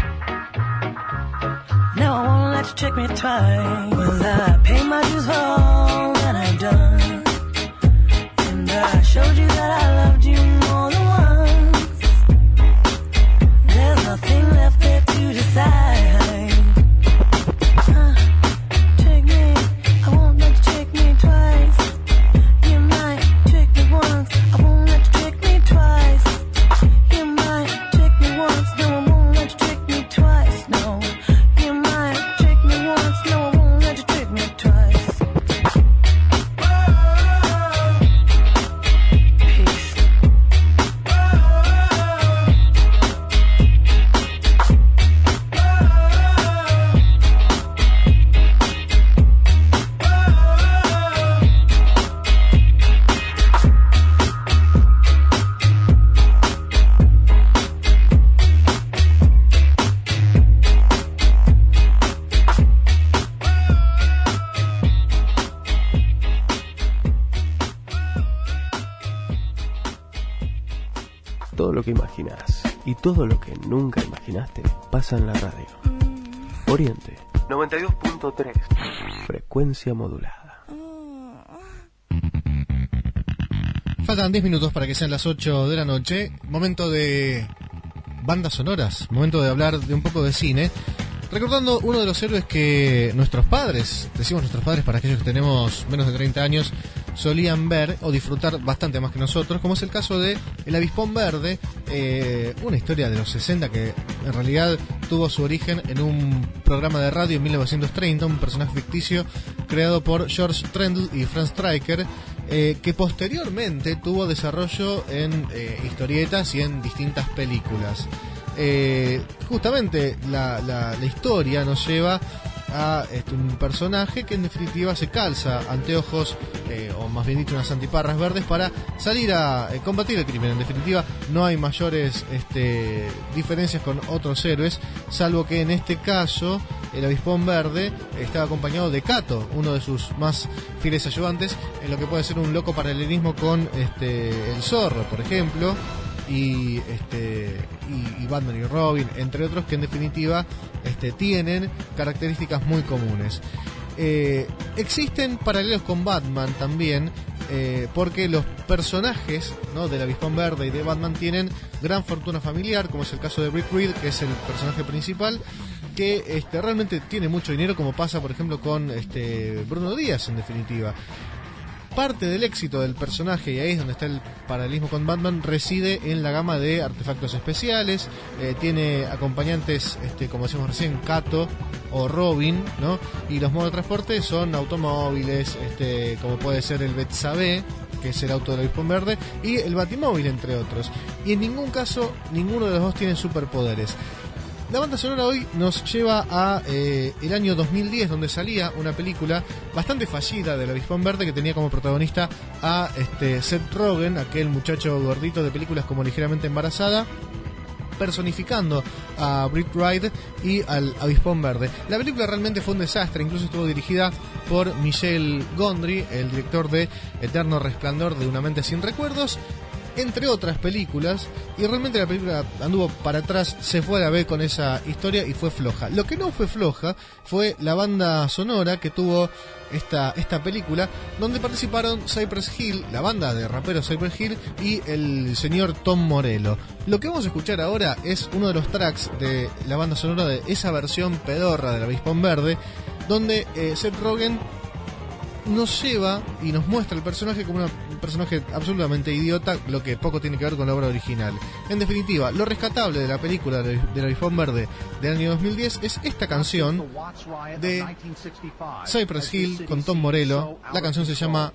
No, I won't let you trick me twice. Well, I pay my dues for all that I've done, and I showed you that I loved you more than once. There's nothing left there to decide. Uh, trick me, I won't let you trick me twice. You might trick me once, I won't let you trick me twice. You might trick me once, no, I won't let you trick me twice. No, you might trick me once, no, I won't let you trick me twice. Peace. Todo lo que imaginás y todo lo que nunca imaginaste pasa en la radio. Oriente noventa y dos punto tres. Frecuencia modulada. Faltan diez minutos para que sean las ocho de la noche. Momento de bandas sonoras. Momento de hablar de un poco de cine. Recordando uno de los héroes que nuestros padres, decimos nuestros padres para aquellos que tenemos menos de treinta años, solían ver o disfrutar bastante más que nosotros, como es el caso de El Avispón Verde, eh, una historia de los sesenta que en realidad tuvo su origen en un programa de radio en mil novecientos treinta, un personaje ficticio creado por George Trendle y Franz Stryker, eh, que posteriormente tuvo desarrollo en eh, historietas y en distintas películas. Eh, justamente la, la, la historia nos lleva a este, un personaje que en definitiva se calza anteojos, eh, o más bien dicho unas antiparras verdes, para salir a eh, combatir el crimen. En definitiva no hay mayores este, diferencias con otros héroes, salvo que en este caso el Avispón Verde estaba acompañado de Kato, uno de sus más fieles ayudantes, en lo que puede ser un loco paralelismo con este, el Zorro, por ejemplo. y, este, y, y Batman y Robin, entre otros, que en definitiva este, tienen características muy comunes. Eh, existen paralelos con Batman también, eh, porque los personajes, ¿no?, del Avispón Verde y de Batman tienen gran fortuna familiar, como es el caso de Rick Reed, que es el personaje principal, que este, realmente tiene mucho dinero, como pasa por ejemplo con este, Bruno Díaz, en definitiva. Parte del éxito del personaje, y ahí es donde está el paralelismo con Batman, reside en la gama de artefactos especiales. Eh, tiene acompañantes, este, como decimos recién, Kato o Robin, ¿no? Y los modos de transporte son automóviles, este, como puede ser el Betsabe, que es el auto del Avispón Verde, y el Batimóvil, entre otros. Y en ningún caso, ninguno de los dos tiene superpoderes. La banda sonora hoy nos lleva a eh, el año dos mil diez, donde salía una película bastante fallida del Avispón Verde, que tenía como protagonista a este, Seth Rogen, aquel muchacho gordito de películas como Ligeramente Embarazada, personificando a Britt Wright y al Avispón Verde. La película realmente fue un desastre, incluso estuvo dirigida por Michel Gondry, el director de Eterno Resplandor de Una Mente Sin Recuerdos, entre otras películas, y realmente la película anduvo para atrás, se fue a la B con esa historia y fue floja. Lo que no fue floja fue la banda sonora que tuvo esta, esta película, donde participaron Cypress Hill, la banda de raperos Cypress Hill, y el señor Tom Morello. Lo que vamos a escuchar ahora es uno de los tracks de la banda sonora de esa versión pedorra del Avispón Verde, donde eh, Seth Rogen nos lleva y nos muestra el personaje como una, un personaje absolutamente idiota, lo que poco tiene que ver con la obra original. En definitiva, lo rescatable de la película del Avispón Verde del año dos mil diez es esta canción de Cypress Hill con Tom Morello. La canción se llama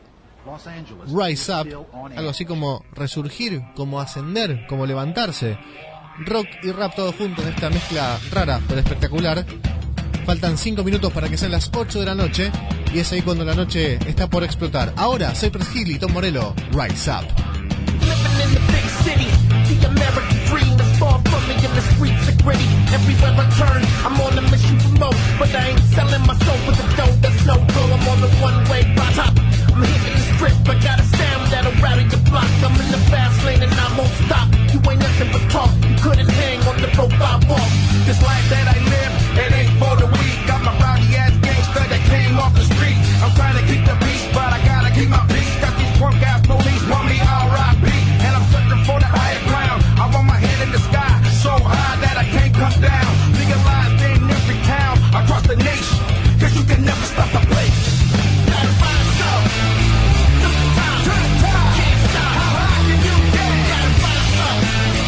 Rise Up, algo así como resurgir, como ascender, como levantarse. Rock y rap todo junto en esta mezcla rara pero espectacular. Faltan cinco minutos para que sean las ocho de la noche, y es ahí cuando la noche está por explotar. Ahora, Cypress Hill y Tom Morello, Rise Up. Living in the big city, the American dream is far from me, and the streets are gritty. Everywhere I turn, I'm on a mission for more, but I ain't selling my soul for the dough. That's no go. I'm on the one-way top. I'm hitting the strip. I got a sound that'll rally the block. I'm in the fast lane and I won't stop. You ain't nothing but talk. You couldn't hang on the rope I walk. This life that I live, it ain't for the weak. I'm a rowdy ass gangster that came off the street. I'm trying to keep the peace, but I gotta keep my peace. Got these punk ass police want me R I P, and I'm searching for the higher ground. I want my head in the sky, so high that I can't come down. Legalized in every town across the nation, cause you can never stop the place. Gotta rise up, to the top, to the top, can't stop. How high can you get? Gotta rise up,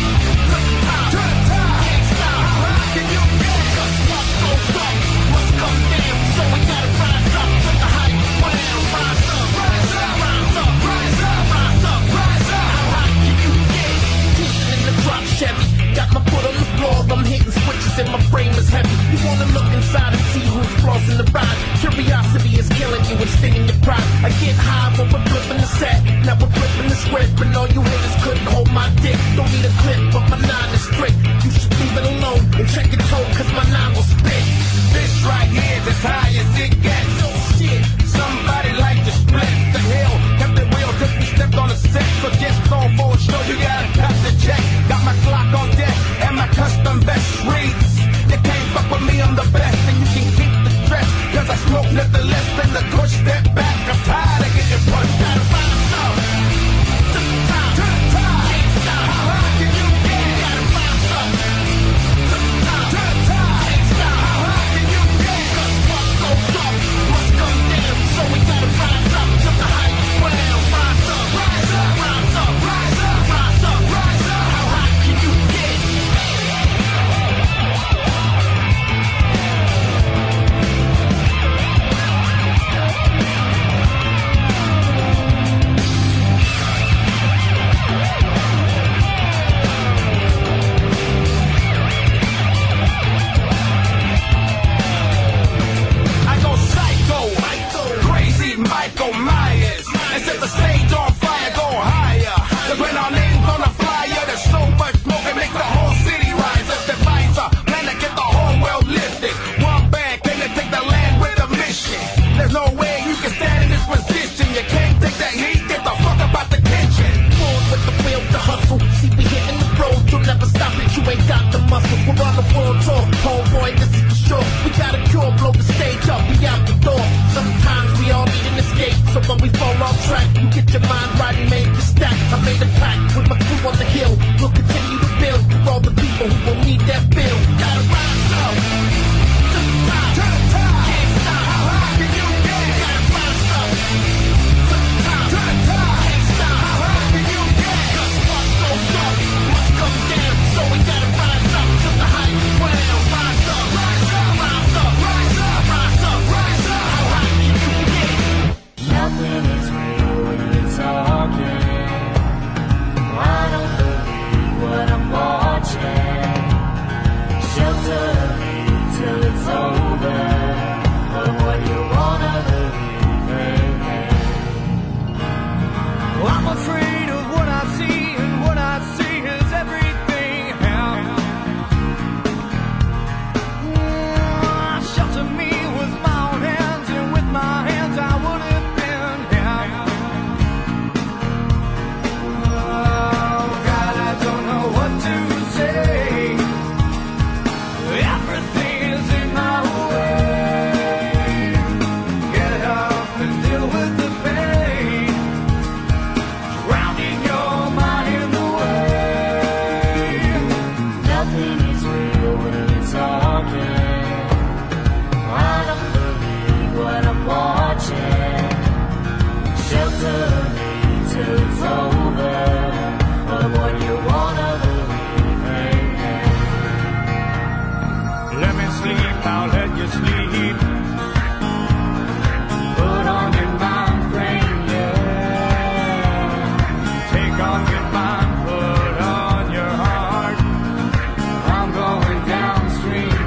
to the top, to the top, can't stop. How high can you get? Cause what goes up must come down, so we gotta rise up to the height. Rise up, rise up, rise up, rise up, rise up, rise up. How high can you get? Cruising in the drop Chevy, got my foot on the floor. I'm hitting switches and my frame is heavy. You wanna look inside and see who's flossing the ride. Curiosity is killing you and stinging your pride. I get high when we're flipping the set. Now we're flipping the script, and all you haters couldn't hold my dick. Don't need a clip, but my nine is strict. You should leave it alone and check your tone, cause my nine will spit. This right here is as high as it gets. No shit. Somebody like to split the hill. Kept it real, just we stepped on the set. So just going for a show, you gotta cut the check. Got my clock on deck and my custom vest reads. You can't fuck with me, I'm the best, and you can keep the stress. Cause I smoke nothing less than the push step back. I'm tired of getting punched. Gotta rise up to the Get your mind right and make your stack. I made a pact with my crew on the hill. We'll continue to build for all the people who will need that build. Gotta rise up to the top. To the top. Can't stop. How high can you get? Gotta rise up to the top. To the top. Can't stop. How high can you get? 'Cause what's so up must come down. So we gotta rise up to the height. Well, rise up, rise up, rise up, rise up, rise up, rise up. How high can you get? Nothing is real when you're talking. I don't believe what I'm watching. Shelter me till it's over. But what you wanna believe in. I'm afraid of what I see, and what I see is everything. Mm, shelter me with my own hands, and with my hands I would have been. Oh God, I don't know what to say. Everything is in my way. Get up and deal with the pain. Drowning your mind in the way. Nothing is real when you're talking. I don't believe what I'm watching. Shelter me till it's over. But what you wanna believe in. Let me sleep, I'll let you sleep. Put on your mind frame, yeah. Take off your mind, put on your heart. I'm going downstream,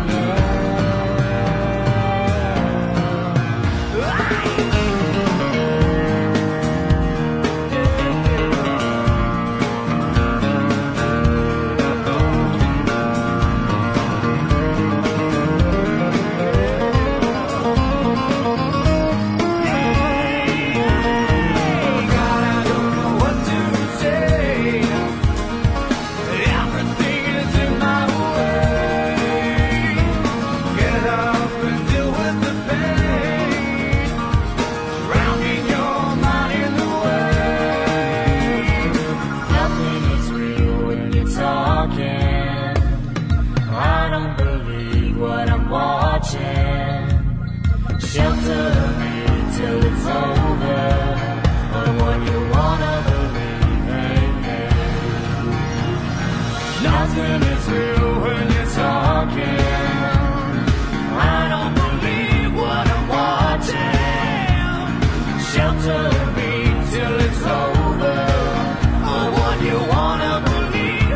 God, I don't know what to say. Everything is in my way. Get up and deal with the pain. Drowning your mind in the way. Nothing is real when you're talking. I don't believe what I'm watching. Shelter me till it's over. But what you wanna believe in. Nothing is real when you're talking. I don't believe what I'm watching. Shelter me till it's over. But what you wanna believe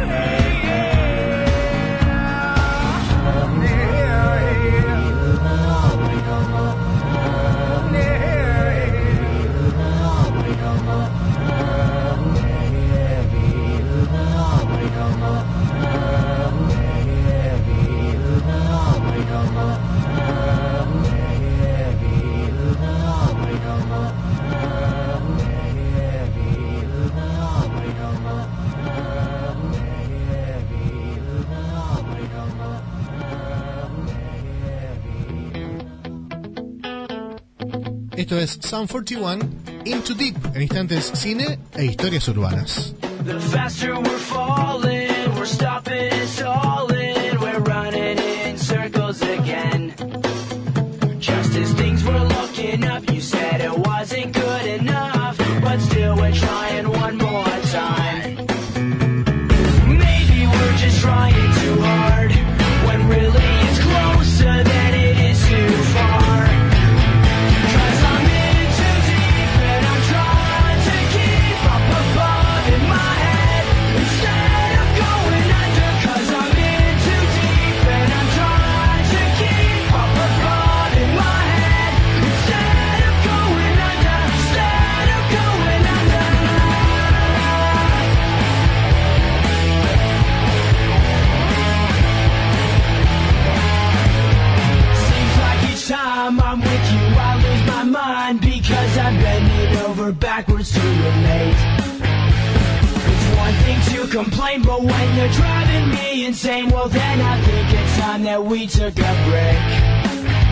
Esto es Sound cuarenta y uno, Into Deep, en instantes cine e historias urbanas. The faster we're falling, we're stopping and stalling, we're running in circles again. Just as things were looking up, you said it wasn't good enough, but still we're trying one more time. Maybe we're just trying too hard, when really it's closer than it is too far. I'm with you, I lose my mind because I'm bending over backwards to relate. It's one thing to complain, but when you're driving me insane, well then I think it's time that we took a break.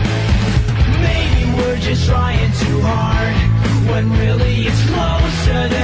Maybe we're just trying too hard, when really it's closer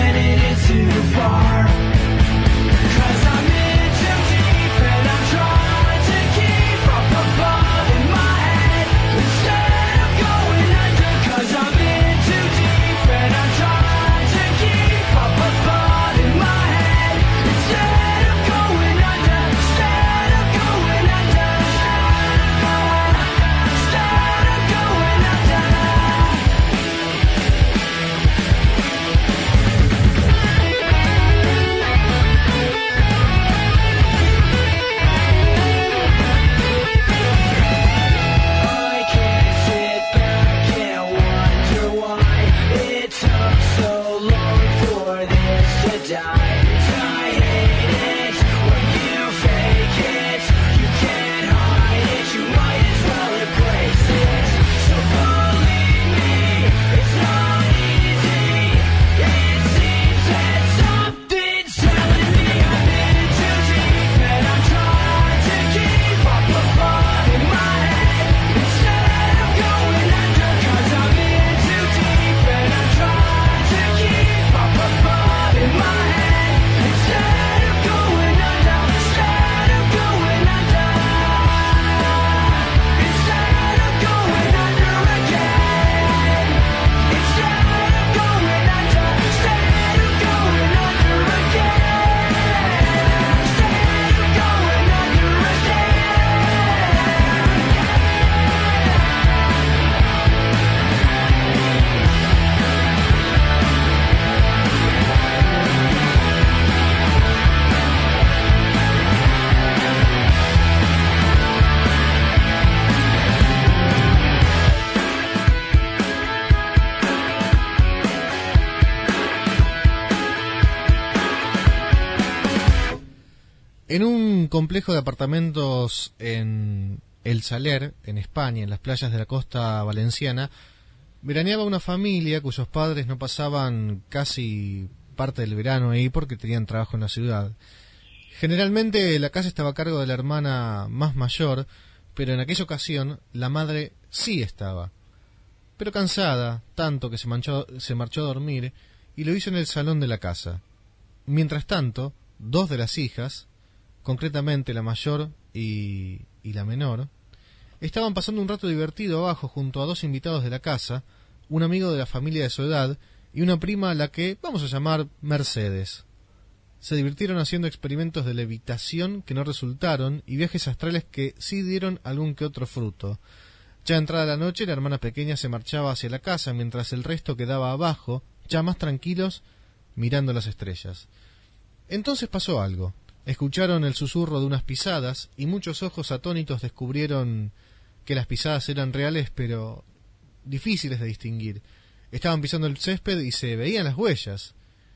En un complejo de apartamentos en El Saler, en España, en las playas de la costa valenciana, veraneaba una familia cuyos padres no pasaban casi parte del verano ahí porque tenían trabajo en la ciudad. Generalmente la casa estaba a cargo de la hermana más mayor, pero en aquella ocasión la madre sí estaba. Pero cansada, tanto que se, manchó, se marchó a dormir y lo hizo en el salón de la casa. Mientras tanto, dos de las hijas, concretamente la mayor y, y la menor, estaban pasando un rato divertido abajo junto a dos invitados de la casa, un amigo de la familia de su edad y una prima a la que vamos a llamar Mercedes. Se divirtieron haciendo experimentos de levitación que no resultaron y viajes astrales que sí dieron algún que otro fruto. Ya entrada la noche, la hermana pequeña se marchaba hacia la casa mientras el resto quedaba abajo, ya más tranquilos, mirando las estrellas. Entonces pasó algo. Escucharon el susurro de unas pisadas y muchos ojos atónitos descubrieron que las pisadas eran reales pero difíciles de distinguir. Estaban pisando el césped y se veían las huellas.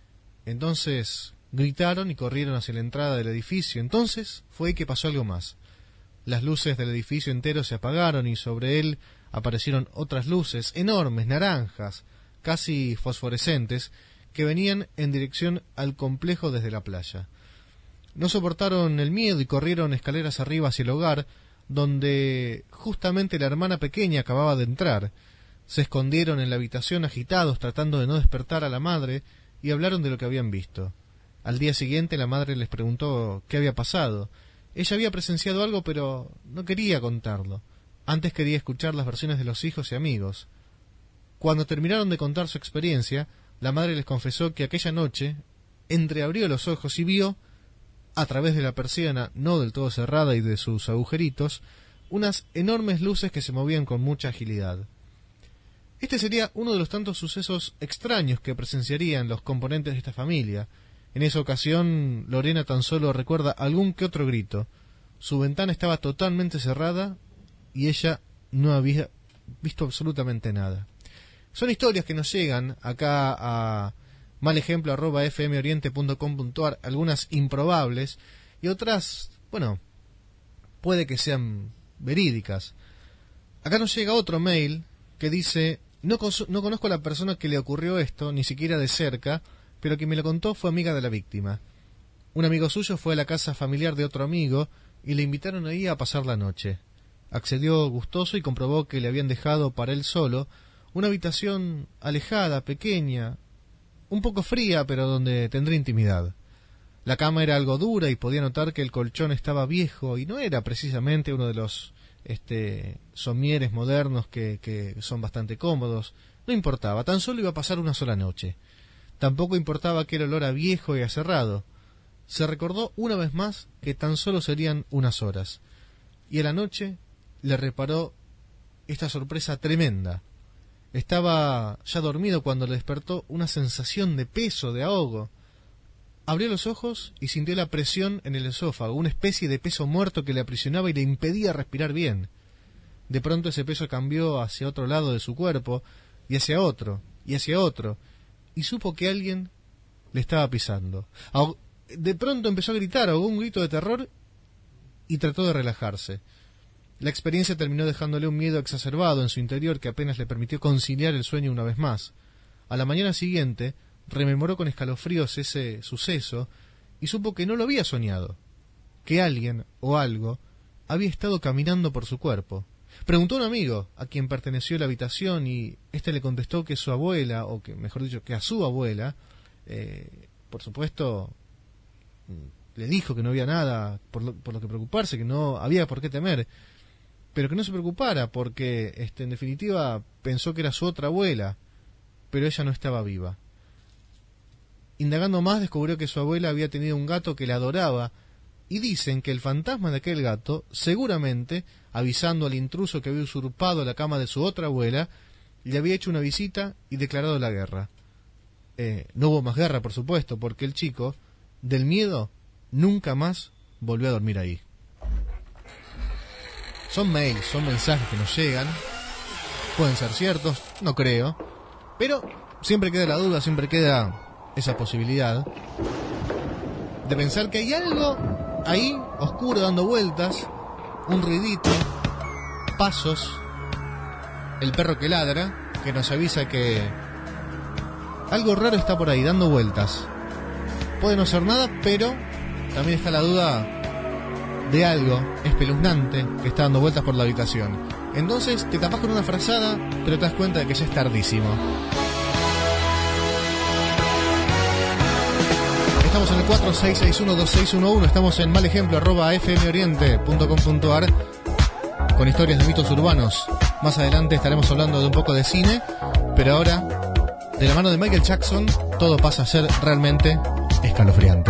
Entonces gritaron y corrieron hacia la entrada del edificio. Entonces fue ahí que pasó algo más. Las luces del edificio entero se apagaron y sobre él aparecieron otras luces enormes, naranjas, casi fosforescentes, que venían en dirección al complejo desde la playa. No soportaron el miedo y corrieron escaleras arriba hacia el hogar, donde justamente la hermana pequeña acababa de entrar. Se escondieron en la habitación agitados, tratando de no despertar a la madre, y hablaron de lo que habían visto. Al día siguiente la madre les preguntó qué había pasado. Ella había presenciado algo, pero no quería contarlo. Antes quería escuchar las versiones de los hijos y amigos. Cuando terminaron de contar su experiencia, la madre les confesó que aquella noche entreabrió los ojos y vio, a través de la persiana no del todo cerrada y de sus agujeritos, unas enormes luces que se movían con mucha agilidad. Este sería uno de los tantos sucesos extraños que presenciarían los componentes de esta familia. En esa ocasión, Lorena tan solo recuerda algún que otro grito. Su ventana estaba totalmente cerrada y ella no había visto absolutamente nada. Son historias que nos llegan acá a malejemplo arroba fmoriente punto com punto ar, algunas improbables y otras, bueno, puede que sean verídicas. Acá nos llega otro mail que dice: no, no conozco a la persona que le ocurrió esto, ni siquiera de cerca, pero quien me lo contó fue amiga de la víctima. Un amigo suyo fue a la casa familiar de otro amigo y le invitaron ahí a pasar la noche. Accedió gustoso y comprobó que le habían dejado para él solo una habitación alejada, pequeña, un poco fría, pero donde tendría intimidad. La cama era algo dura y podía notar que el colchón estaba viejo y no era precisamente uno de los este, somieres modernos que, que son bastante cómodos. No importaba, tan solo iba a pasar una sola noche. Tampoco importaba aquel olor a viejo y a cerrado. Se recordó una vez más que tan solo serían unas horas. Y a la noche le reparó esta sorpresa tremenda. Estaba ya dormido cuando le despertó una sensación de peso, de ahogo. Abrió los ojos y sintió la presión en el esófago, una especie de peso muerto que le aprisionaba y le impedía respirar bien. De pronto ese peso cambió hacia otro lado de su cuerpo, y hacia otro, y hacia otro, y supo que alguien le estaba pisando. De pronto empezó a gritar, ahogó un grito de terror y trató de relajarse. La experiencia terminó dejándole un miedo exacerbado en su interior que apenas le permitió conciliar el sueño una vez más. A la mañana siguiente rememoró con escalofríos ese suceso y supo que no lo había soñado, que alguien o algo había estado caminando por su cuerpo. Preguntó a un amigo a quien perteneció la habitación y éste le contestó que su abuela, o que mejor dicho, que a su abuela, eh, por supuesto, le dijo que no había nada por lo, por lo que preocuparse, que no había por qué temer, pero que no se preocupara porque, este, en definitiva, pensó que era su otra abuela, pero ella no estaba viva. Indagando más, descubrió que su abuela había tenido un gato que la adoraba, y dicen que el fantasma de aquel gato, seguramente, avisando al intruso que había usurpado la cama de su otra abuela, le había hecho una visita y declarado la guerra. Eh, no hubo más guerra, por supuesto, porque el chico, del miedo, nunca más volvió a dormir ahí. Son mails, son mensajes que nos llegan, pueden ser ciertos, no creo, pero siempre queda la duda, siempre queda esa posibilidad de pensar que hay algo ahí, oscuro, dando vueltas, un ruidito, pasos, el perro que ladra, que nos avisa que algo raro está por ahí, dando vueltas. Puede no ser nada, pero también está la duda de algo espeluznante que está dando vueltas por la habitación. Entonces te tapas con una frazada, pero te das cuenta de que ya es tardísimo. Estamos en el cuatro seis seis uno dos seis uno uno, estamos en malejemplo arroba fmoriente punto com punto ar con historias de mitos urbanos. Más adelante estaremos hablando de un poco de cine, pero ahora, de la mano de Michael Jackson, todo pasa a ser realmente escalofriante.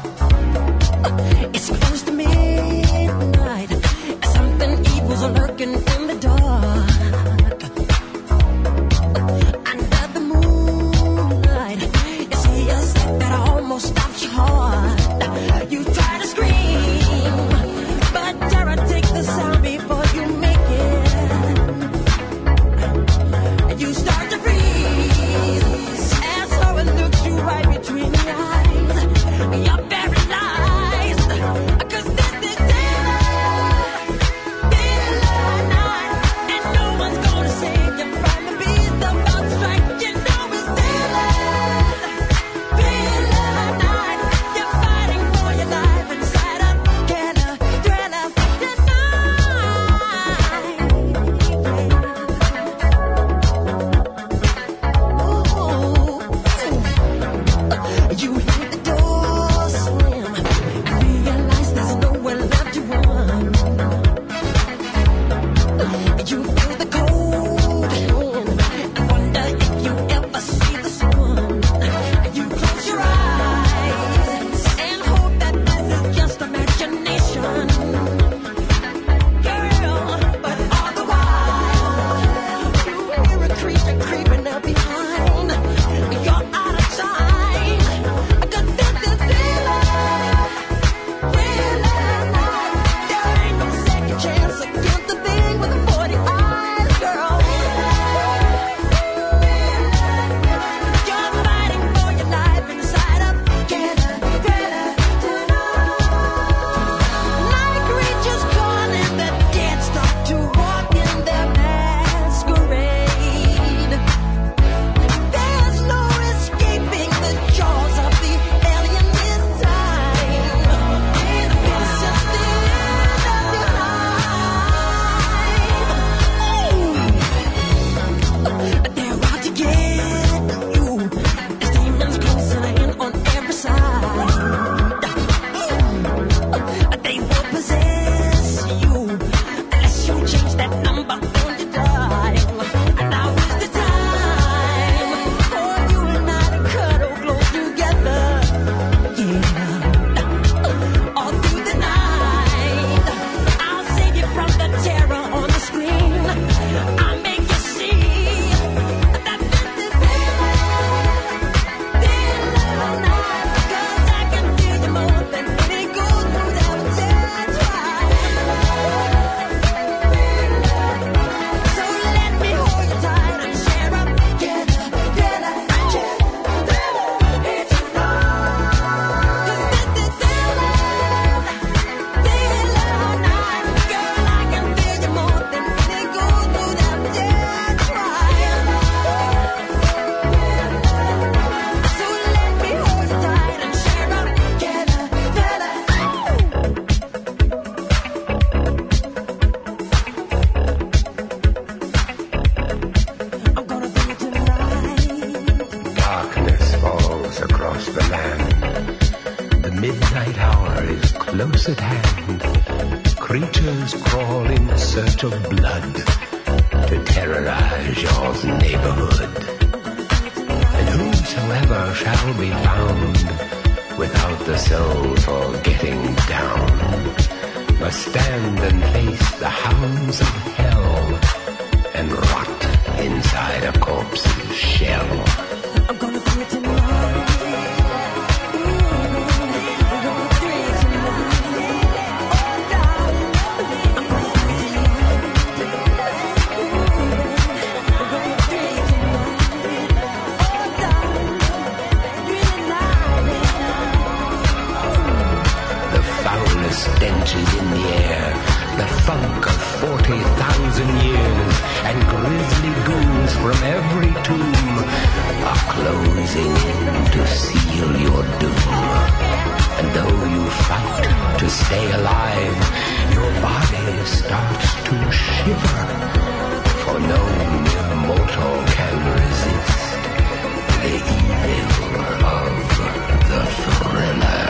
It's close to midnight. Something evil's lurking in the dark. Under the moonlight, you see a sight that almost stops your heart. You try to scream, but terror takes the sound before you make it. You start to freeze as horror looks you right between the eyes. You're paralyzed, 'cause this is daylight, daylight night, and no one's gonna save you from the beast about to strike. You know it's daylight, daylight night. You're fighting for your life inside a killer, thriller tonight. You hear the door slam, realize there's nowhere left to run. You feel the cold hand, wonder if you ever see the sun. You close your eyes and hope that this is just imagination, girl. But all the while, you hear a creature creeping up behind. You're out of time, 'cause this is daylight, daylight night. There ain't no second chance against the thing with the forty eyes, girl. You're fighting for your life inside a killer, thriller tonight. Night creatures calling the dead start to walk in their masquerade. There's no escaping the jaws of the alien this time. This is the end of your life. They're out to get you. There's demons closing in on every side. They will possess you unless you change that number on your dial. Now is the time for you and I to cuddle close together. Yeah, all through the night, I'll save you from the terror on the screen. I'll make you see that this is daylight, daylight night. 'Cause I can feel you more than any goes through that dead try. So let me hold you tight and share up together, together, together, it's enough. 'Cause this is daylight, daylight night. Girl, I can feel you more than any goes through that dead try. So let me hold you tight and share up together, together. I'm gonna do it tonight. Darkness falls across the land. The midnight hour is close at hand. Creatures crawl in search of blood to terrorize your neighborhood. And whosoever shall be found without the soul for getting down must stand and face the hounds of hell and rot inside a corpse's shell. I'm gonna do it tonight. The foulest thousand years, and grisly ghouls from every tomb are closing in to seal your doom. And though you fight to stay alive, your body starts to shiver, for no mere mortal can resist the evil of the thriller.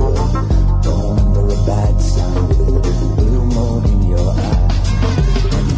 Don't remember a bad sound, a little more in your eye.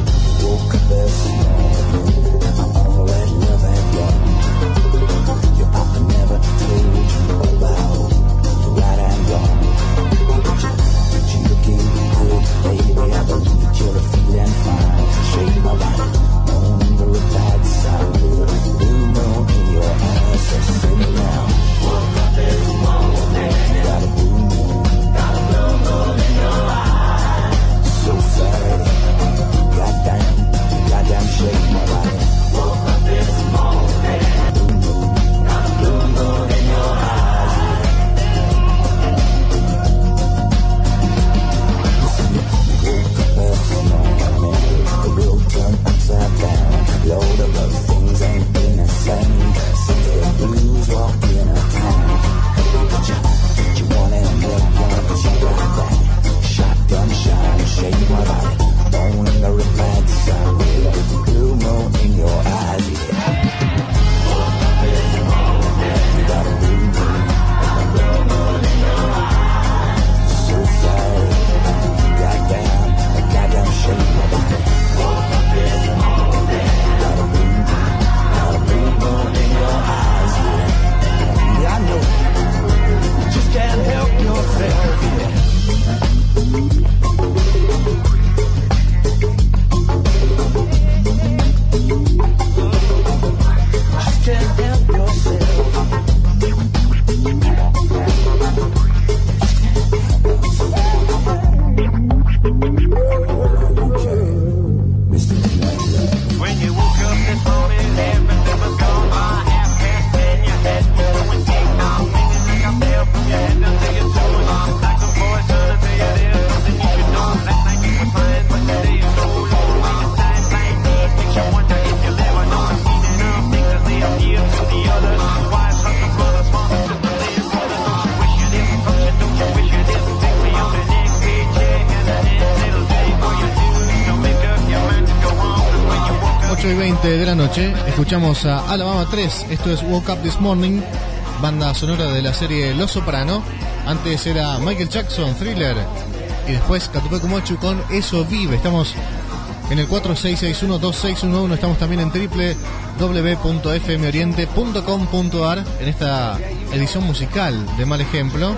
When you woke up this morning, everything was gone by half past ten. Your head was going ding dong, ringing like a bell from your head down to your toes. Like a voice trying to tell you there's something you should know. Last night you were fine, but today you're so low. Reading signs like these makes you wonder if you'll ever know the meaning of things as they appear to the others. Why some of brothers, fathers, sisters, they are brothers. Don't you wish you didn't function? Don't you wish you didn't take me on the next paycheck and the next little day for your dues? Don't make up your mind to go on. When you woke up. ocho y veinte de la noche, escuchamos a Alabama tres, esto es Woke Up This Morning, banda sonora de la serie Los Soprano. Antes era Michael Jackson, Thriller, y después Catupecu Mochu con Eso Vive. Estamos en el cuatro seis seis uno dos seis uno uno, estamos también en doble u doble u doble u punto f m oriente punto com punto a r en esta edición musical de Mal Ejemplo.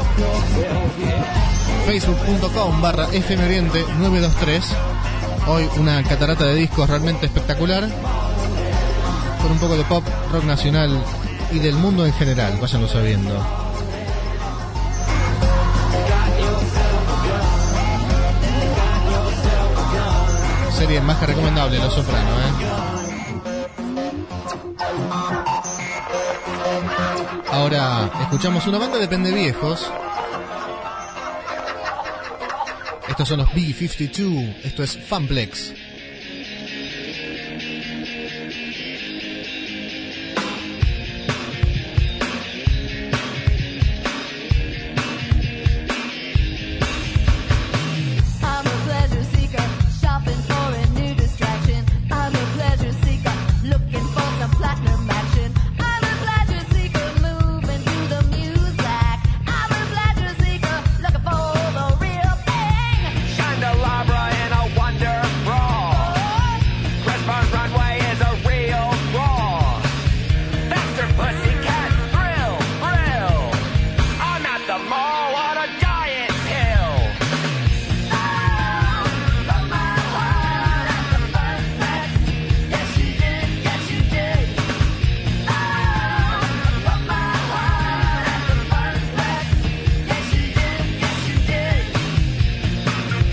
facebook punto com barra f m oriente nueve dos tres. Hoy una catarata de discos realmente espectacular, con un poco de pop, rock nacional y del mundo en general, váyanlo sabiendo. Serie más que recomendable, Los Soprano, ¿eh? Ahora escuchamos una banda de pendeviejos. Estos son los B cincuenta y dos, esto es Funplex. I'm a pleasure seeker, shopping for a new distraction. I'm a pleasure seeker, looking for some platinum action. I'm a pleasure seeker, moving to the music. I'm a pleasure seeker, looking for the real thing. Candelabra in a wonder brawl. Crestbound Broadway is a real brawl. Faster pussycat, thrill, thrill. I'm at the mall on a diet pill. Yes, you did, yes, you did. Put my heart at the Funplex. Yes, you did, yes, you did.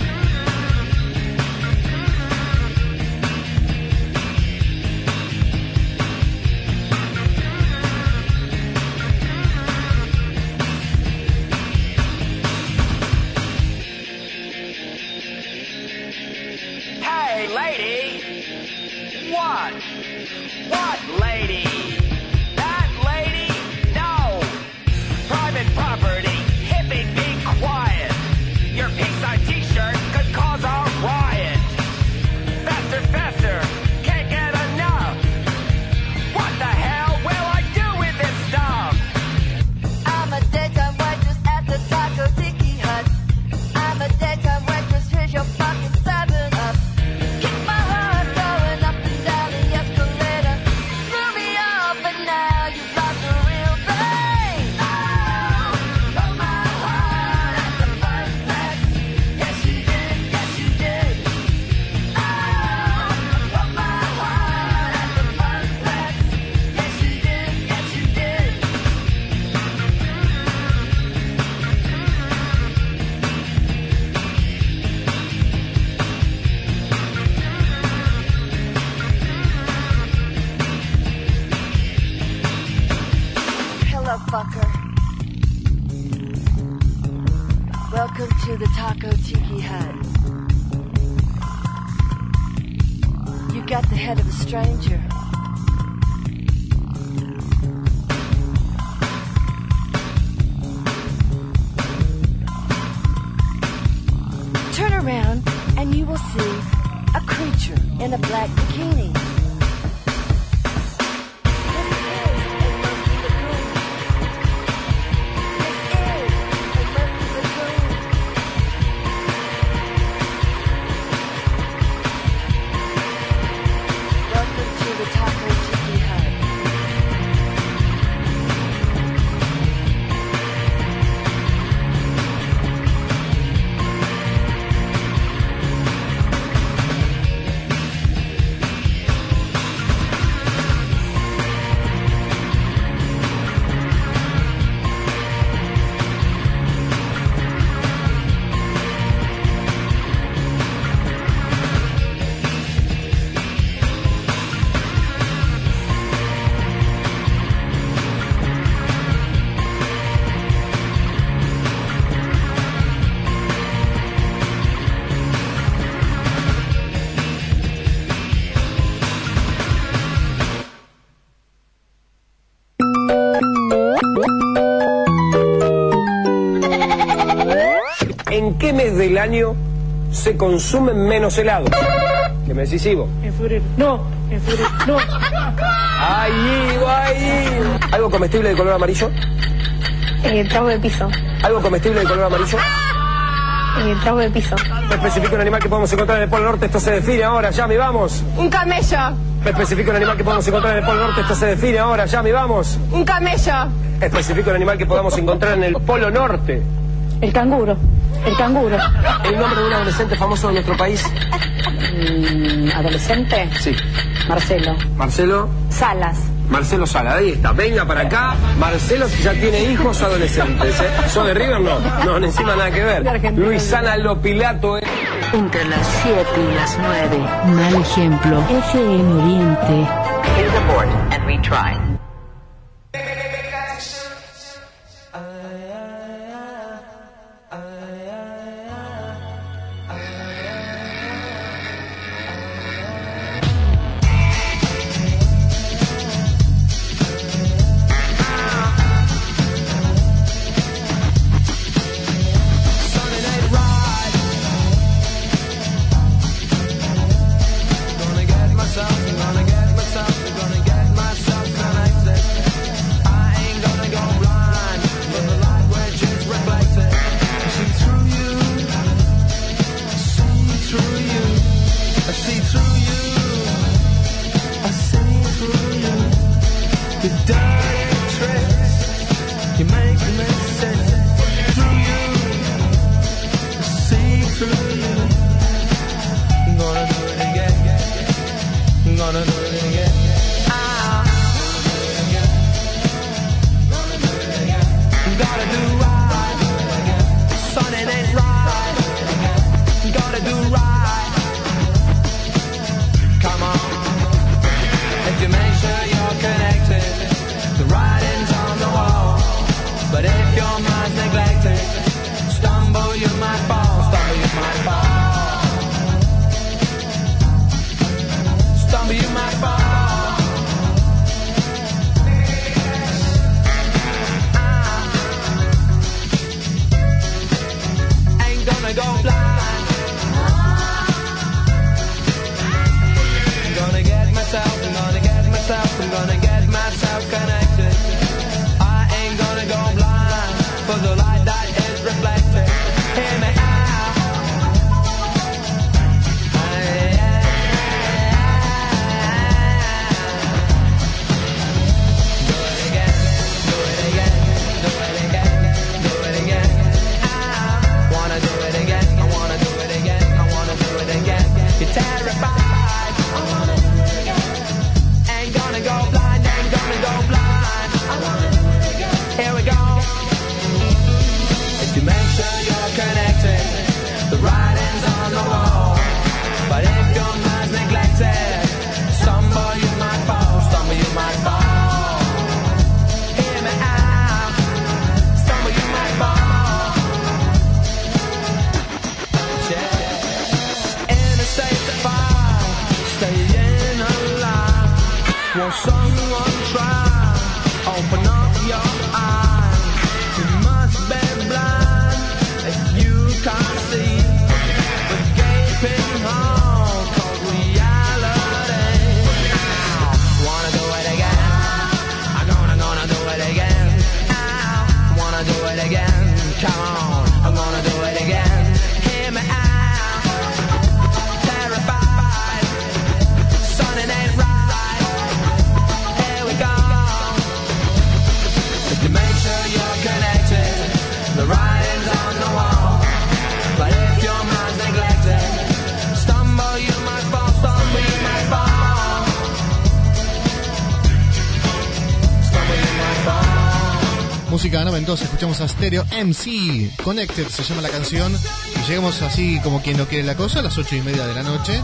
Hey, lady. What? What lady? That lady? No. Private property. Hippie, be quiet. Your peace-sign t-shirt could cause a riot. Faster, faster. Can't get enough. What the hell will I do with this stuff? I'm a daytime waitress at the Taco Tiki Hut. I'm a daytime waitress, here's your fucking seven up. Keep my heart going up and down the escalator. Threw me off and now you've lost the real thing. Put my heart at the Funplex. Yes, you did, yes, you did. Put my heart at the Funplex. Yes, you did, yes, you did. Hello, fucker. Welcome to the Taco Tiki Hut. You got the head of a stranger. Turn around and you will see a creature in a black bikini. Welcome to the Taco Tiki Hut. del año se consumen menos helados? ¿Qué me decís, Ivo? En febrero. No, en febrero. No. ¡Ay, Ivo, ay! ¿Algo comestible de color amarillo? Eh, trago de piso. ¿Algo comestible de color amarillo? Eh, trago de piso. Me especifica un animal que podemos encontrar en el Polo Norte, esto se define ahora, llame, vamos. Un camello. Me especifica un animal que podemos encontrar en el Polo Norte, esto se define ahora, llame, vamos. Un camello. Especifica un animal que podamos encontrar en el Polo Norte. El canguro. El canguro. ¿El nombre de un adolescente famoso de nuestro país? Mm, ¿Adolescente? Sí. Marcelo. Marcelo. Salas. Marcelo Sala, ahí está, venga para acá. Marcelo ya tiene hijos adolescentes, ¿eh? ¿Sos de River? No, no, encima nada que ver. Luisana Lopilato, ¿eh? Entre las siete y las nueve. Mal ejemplo. F M Oriente. Here's a board and retry. Música noventosa, escuchamos a Stereo M C, Connected se llama la canción, y llegamos así como quien no quiere la cosa a las ocho y media de la noche.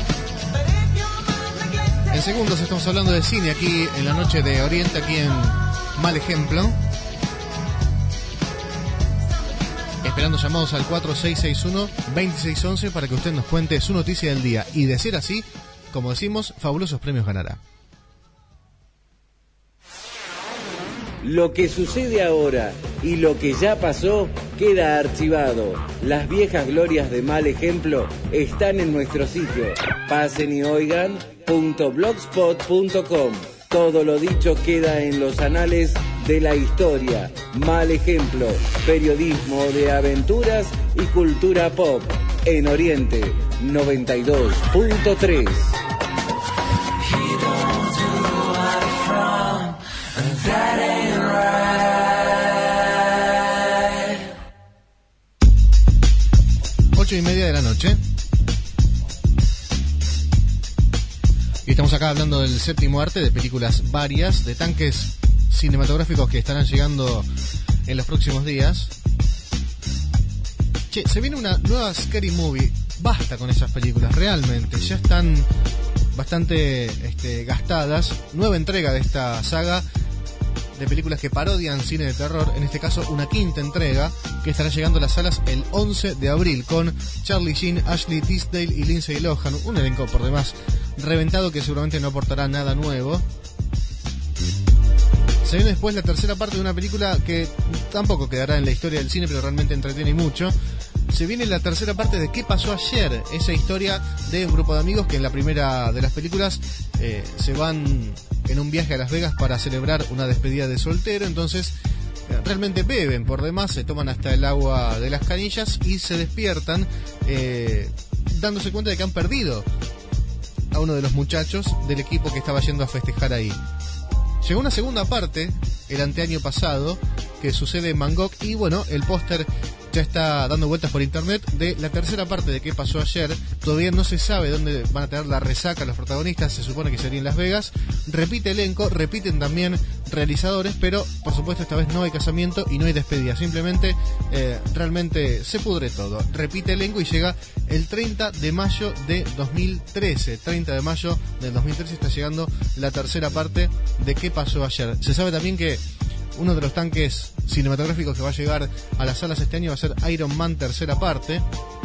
En segundos estamos hablando de cine aquí en la noche de Oriente, aquí en Mal Ejemplo. Esperando llamados al cuatro seis seis uno, dos seis uno uno para que usted nos cuente su noticia del día, y de ser así, como decimos, fabulosos premios ganará. Lo que sucede ahora y lo que ya pasó queda archivado. Las viejas glorias de Mal Ejemplo están en nuestro sitio. Pasen y oigan punto blogspot punto com. Todo lo dicho queda en los anales de la historia. Mal Ejemplo, periodismo de aventuras y cultura pop. En Oriente noventa y dos punto tres. Ocho y media de la noche. Y estamos acá hablando del séptimo arte, de películas varias, de tanques cinematográficos que estarán llegando en los próximos días. Che, se viene una nueva Scary Movie. Basta con esas películas, realmente. Ya están bastante este, gastadas. Nueva entrega de esta saga de películas que parodian cine de terror. En este caso, una quinta entrega que estará llegando a las salas el once de abril con Charlie Sheen, Ashley Tisdale y Lindsay Lohan. Un elenco por demás reventado que seguramente no aportará nada nuevo. Se viene después la tercera parte de una película que tampoco quedará en la historia del cine, pero realmente entretiene mucho. Se viene la tercera parte de ¿Qué pasó ayer? Esa historia de un grupo de amigos que en la primera de las películas eh, se van en un viaje a Las Vegas para celebrar una despedida de soltero. Entonces eh, realmente beben por demás, se toman hasta el agua de las canillas y se despiertan eh, dándose cuenta de que han perdido a uno de los muchachos del equipo que estaba yendo a festejar ahí. Llegó una segunda parte el anteaño pasado que sucede en Bangkok y bueno, el póster ya está dando vueltas por internet de la tercera parte de ¿Qué pasó ayer? Todavía no se sabe dónde van a tener la resaca los protagonistas, se supone que sería en Las Vegas. Repite elenco, repiten también realizadores, pero por supuesto esta vez no hay casamiento y no hay despedida, simplemente eh, realmente se pudre todo. Repite elenco y llega el treinta de mayo de dos mil trece. treinta de mayo del dos mil trece está llegando la tercera parte de ¿Qué pasó ayer? Se sabe también que uno de los tanques cinematográficos que va a llegar a las salas este año va a ser Iron Man tercera parte.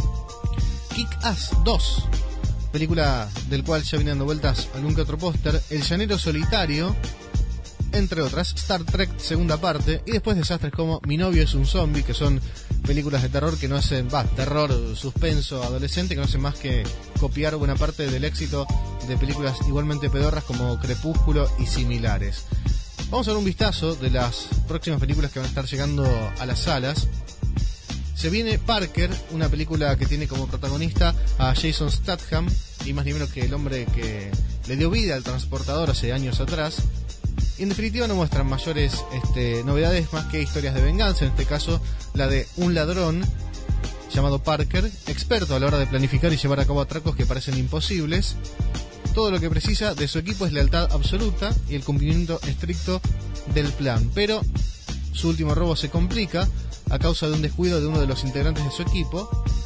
Kick-Ass dos, película del cual ya viene dando vueltas algún que otro póster. El llanero solitario, entre otras. Star Trek segunda parte. Y después desastres como Mi novio es un zombie, que son películas de terror que no hacen, va, terror, suspenso, adolescente, que no hacen más que copiar buena parte del éxito de películas igualmente pedorras como Crepúsculo y similares. Vamos a dar un vistazo de las próximas películas que van a estar llegando a las salas. Se viene Parker, una película que tiene como protagonista a Jason Statham, y más ni menos que el hombre que le dio vida al transportador hace años atrás. Y en definitiva no muestran mayores este, novedades más que historias de venganza, en este caso la de un ladrón llamado Parker, experto a la hora de planificar y llevar a cabo atracos que parecen imposibles. Todo lo que precisa de su equipo es lealtad absoluta y el cumplimiento estricto del plan. Pero su último robo se complica a causa de un descuido de uno de los integrantes de su equipo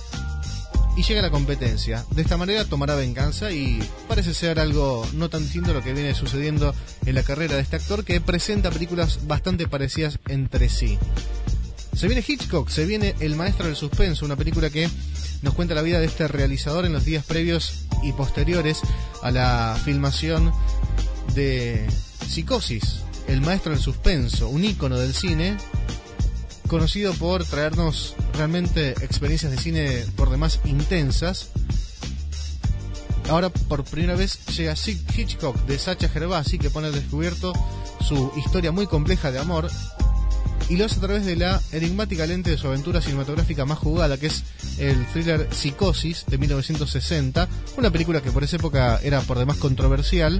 y llega la competencia. De esta manera tomará venganza y parece ser algo no tan distinto a lo que viene sucediendo en la carrera de este actor, que presenta películas bastante parecidas entre sí. Se viene Hitchcock, se viene El maestro del suspenso, una película que nos cuenta la vida de este realizador en los días previos y posteriores a la filmación de Psicosis, El maestro del suspenso, un ícono del cine, conocido por traernos realmente experiencias de cine por demás intensas. Ahora por primera vez llega Hitchcock, de Sacha Gervasi, que pone al descubierto su historia muy compleja de amor y lo hace a través de la enigmática lente de su aventura cinematográfica más jugada, que es el thriller Psicosis de mil novecientos sesenta, una película que por esa época era por demás controversial,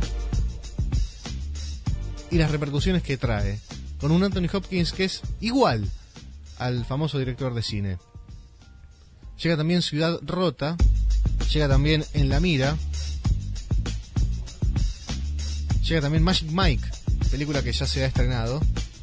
y las repercusiones que trae, con un Anthony Hopkins que es igual al famoso director de cine. Llega también Ciudad Rota, llega también En la mira, llega también Magic Mike, película que ya se ha estrenado.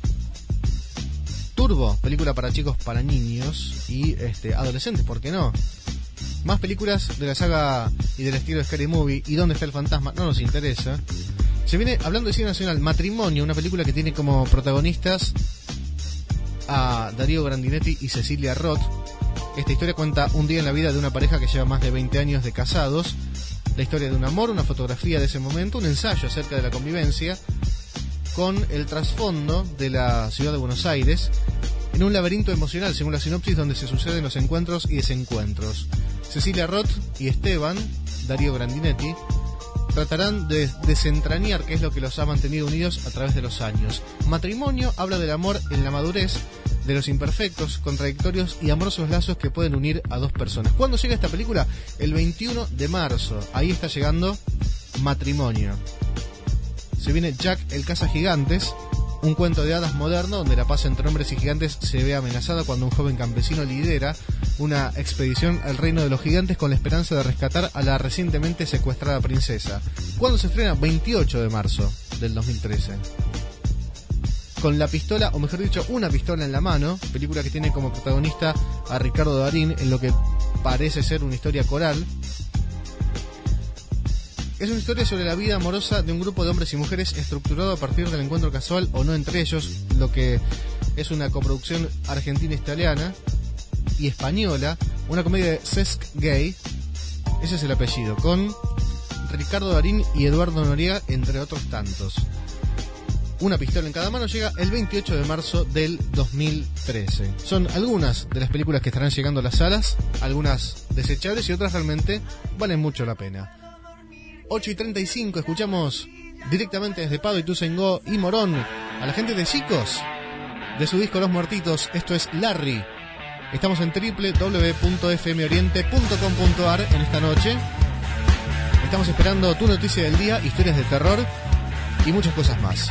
Turbo, película para chicos, para niños y este, adolescentes, ¿por qué no? Más películas de la saga y del estilo de Scary Movie. ¿Y dónde está el fantasma? No nos interesa. Se viene, hablando de cine nacional, Matrimonio, una película que tiene como protagonistas a Darío Grandinetti y Cecilia Roth. Esta historia cuenta un día en la vida de una pareja que lleva más de veinte años de casados. La historia de un amor, una fotografía de ese momento, un ensayo acerca de la convivencia, con el trasfondo de la ciudad de Buenos Aires en un laberinto emocional, según la sinopsis, donde se suceden los encuentros y desencuentros. Cecilia Roth y Esteban, Darío Grandinetti, tratarán de desentrañar qué es lo que los ha mantenido unidos a través de los años. Matrimonio habla del amor en la madurez, de los imperfectos, contradictorios y amorosos lazos que pueden unir a dos personas. ¿Cuándo llega esta película? El veintiuno de marzo. Ahí está llegando Matrimonio. Se viene Jack el Cazagigantes, un cuento de hadas moderno donde la paz entre hombres y gigantes se ve amenazada cuando un joven campesino lidera una expedición al reino de los gigantes con la esperanza de rescatar a la recientemente secuestrada princesa. ¿Cuándo se estrena? veintiocho de marzo del dos mil trece. Con la pistola, o mejor dicho, una pistola en la mano, película que tiene como protagonista a Ricardo Darín en lo que parece ser una historia coral. Es una historia sobre la vida amorosa de un grupo de hombres y mujeres estructurado a partir del encuentro casual o no entre ellos, lo que es una coproducción argentina-italiana y española, una comedia de Cesc Gay, ese es el apellido, con Ricardo Darín y Eduardo Noriega, entre otros tantos. Una pistola en cada mano llega el veintiocho de marzo del dos mil trece. Son algunas de las películas que estarán llegando a las salas, algunas desechables y otras realmente valen mucho la pena. ocho y treinta y cinco, escuchamos directamente desde Pado, Ituzaingó y Morón a la gente de Chicos, de su disco Los Muertitos. Esto es Larry. Estamos en doble u doble u doble u punto f m oriente punto com punto a r en esta noche. Estamos esperando tu noticia del día, historias de terror y muchas cosas más.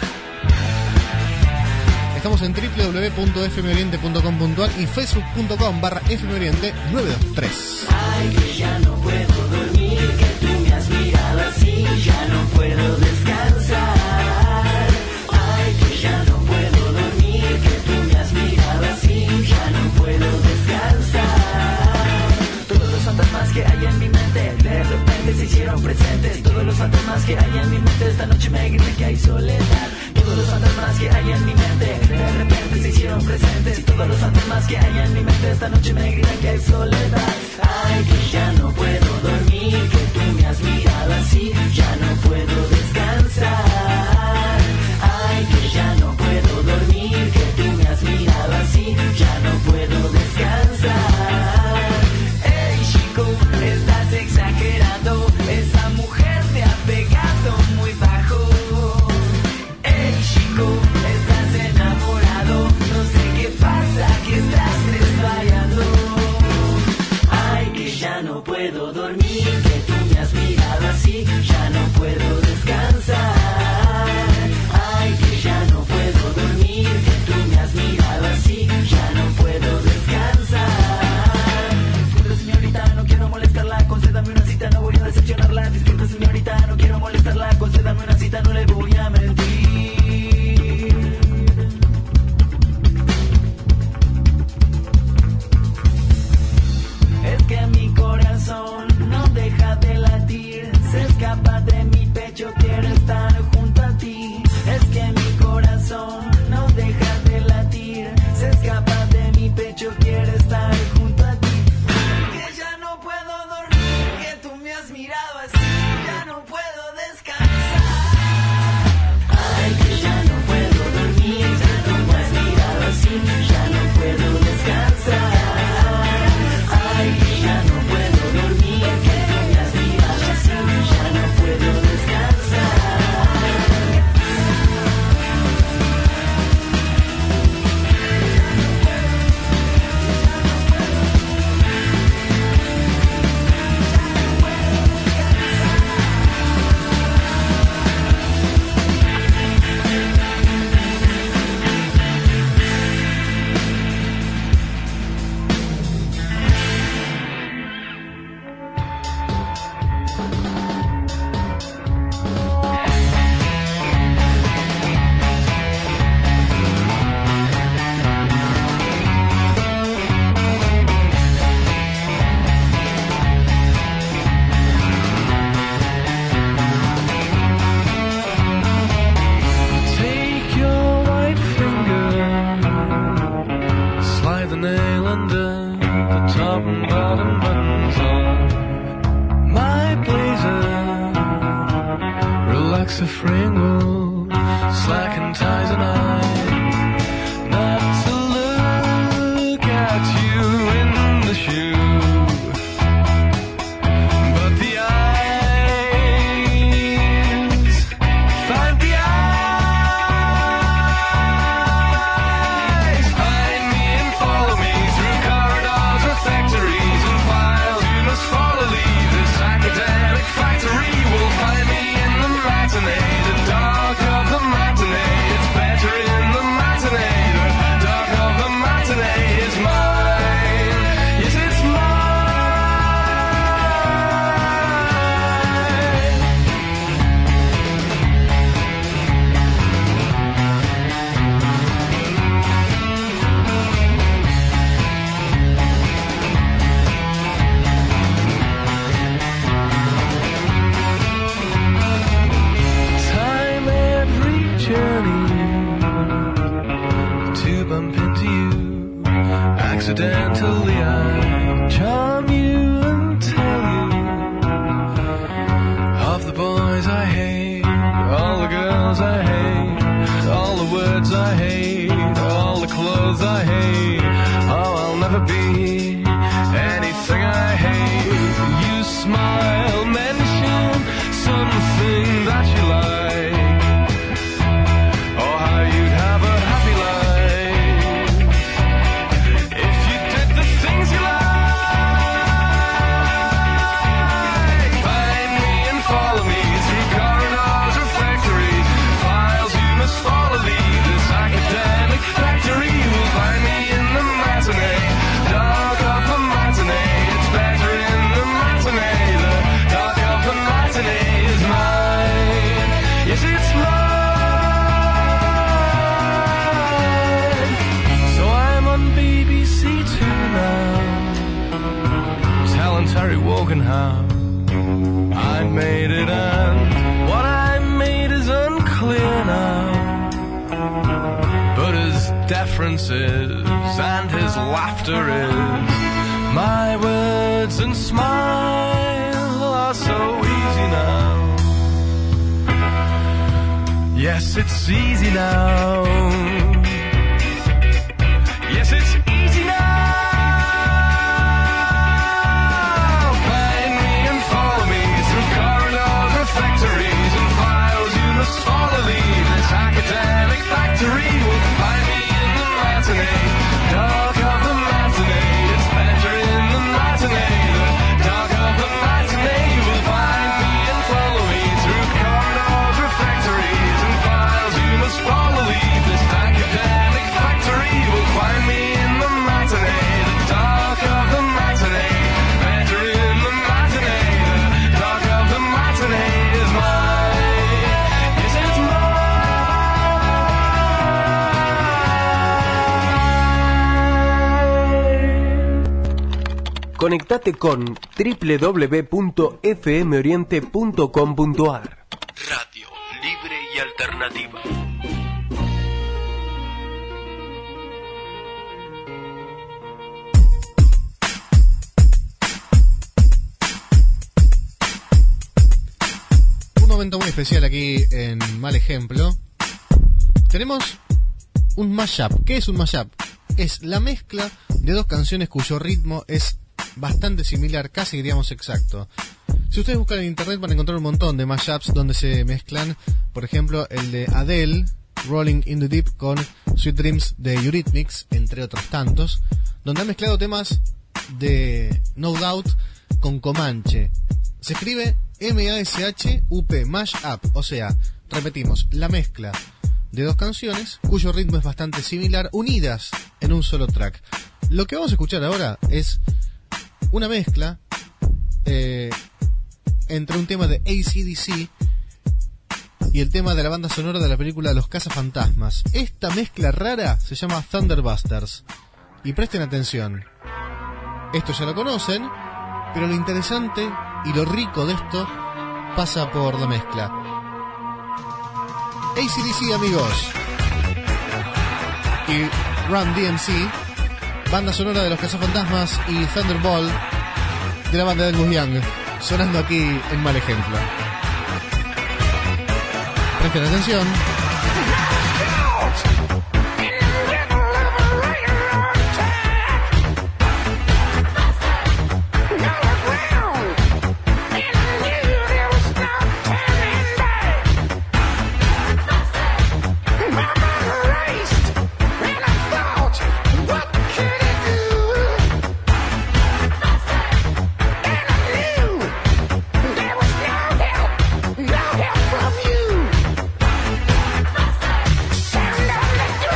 Estamos en doble u doble u doble u punto f m oriente punto com punto a r y facebook punto com barra fmoriente nueve dos tres. Ay, que ya no puedo dormir, que tú me has mirado así, ya no puedo descansar. Ay, que ya no puedo dormir, que tú me has mirado así, ya no puedo descansar. Todos los fantasmas que hay en mi mente, de repente se hicieron presentes. Todos los fantasmas que hay en mi mente, esta noche me gritan que hay soledad. Todos los fantasmas que hay en mi mente, de repente se hicieron presentes. Y todos los fantasmas que hay en mi mente, esta noche me gritan que hay soledad. Ay, que ya no puedo dormir, que tú me has mirado así, ya no puedo descansar. Ay, que ya no puedo dormir, que tú me has mirado así, ya no puedo descansar. Ey, chico, estás exagerando, esa mujer te ha pegado muy bajo. Ey, chico, estás enamorado, no sé qué pasa, que estás desvariando. Ay, que ya no puedo dormir, que tú me has mirado así, ya no puedo descansar. Ay, que ya no puedo dormir, que tú me has mirado así, ya no puedo descansar. Disculpe, señorita, no quiero molestarla, concédame una cita, no voy a decepcionarla. Disculpe, señorita, no quiero molestarla, concédame una cita, no le voy a mentir. Es que mi corazón no deja de latir, se escapa de mi pecho, quiero estar junto a ti. Es que mi corazón no deja de latir, se escapa de mi pecho, quiero estar junto a ti. Que ya no puedo dormir, que tú me has mirado así, ya no puedo descansar. Ay, que ya no puedo dormir, ya tú me has mirado así, ya no puedo descansar. Ay, que ya no puedo dormir, que tú me has mirado así, ya no puedo descansar. Take your white finger, slide the nail under the top and bottom buttons on my blazer. Relax the Fringle, slacken ties and I not to lose. accidentally I charm you and tell you of the boys I hate, all the girls I hate, all the words I hate, all the clothes I hate. Oh, I'll never be anything I hate. You smile, mention something that you like. Oh, how you'd have a happy life if you did the things you like. Find me and follow me through corridors or factories, files you must follow. Leave this academic factory. You will find me in the matinee, dark of the matinee. It's better in the matinee. The dark of the matinee is mine. Yes, it's mine. So I'm on B B C Two now, telling Terry Wogan how I made it, and what I made is unclear now. But his deference is, and his laughter is, my words and smile are so easy now. Yes, it's easy now. Yes, it's easy now. Find me and follow me through corridors or factories and files you must follow. Leave this academic factory. Will find me in the matinee, dark of the matinee. It's better in the matinee, the dark of the matinee. You will find me and follow me through corridors or factories and files you must follow. Leave this academic factory. You will find me in the matinee, the dark of the matinee. Better in the matinee, the dark of the matinee is mine. Yes, it's mine. Conectate con doble u doble u doble u punto f m oriente punto com punto a r. Radio libre y alternativa. Un momento muy especial aquí en Mal Ejemplo. Tenemos un mashup. ¿Qué es un mashup? Es la mezcla de dos canciones cuyo ritmo es bastante similar, casi diríamos exacto. Si ustedes buscan en internet van a encontrar un montón de mashups donde se mezclan, por ejemplo, el de Adele, Rolling in the Deep, con Sweet Dreams de Eurythmics, entre otros tantos, donde han mezclado temas de No Doubt con Comanche. Se escribe M A S H U P, mashup, o sea, repetimos, la mezcla de dos canciones cuyo ritmo es bastante similar, unidas en un solo track. Lo que vamos a escuchar ahora es una mezcla eh, entre un tema de A C D C y el tema de la banda sonora de la película Los Cazafantasmas. Esta mezcla rara se llama Thunderbusters. Y presten atención, esto ya lo conocen, pero lo interesante y lo rico de esto pasa por la mezcla. A C D C, amigos, y Run D M C, banda sonora de Los Cazafantasmas, y Thunderball de la banda de Angus Young, sonando aquí en Mal Ejemplo. Presten atención. From you, sound of the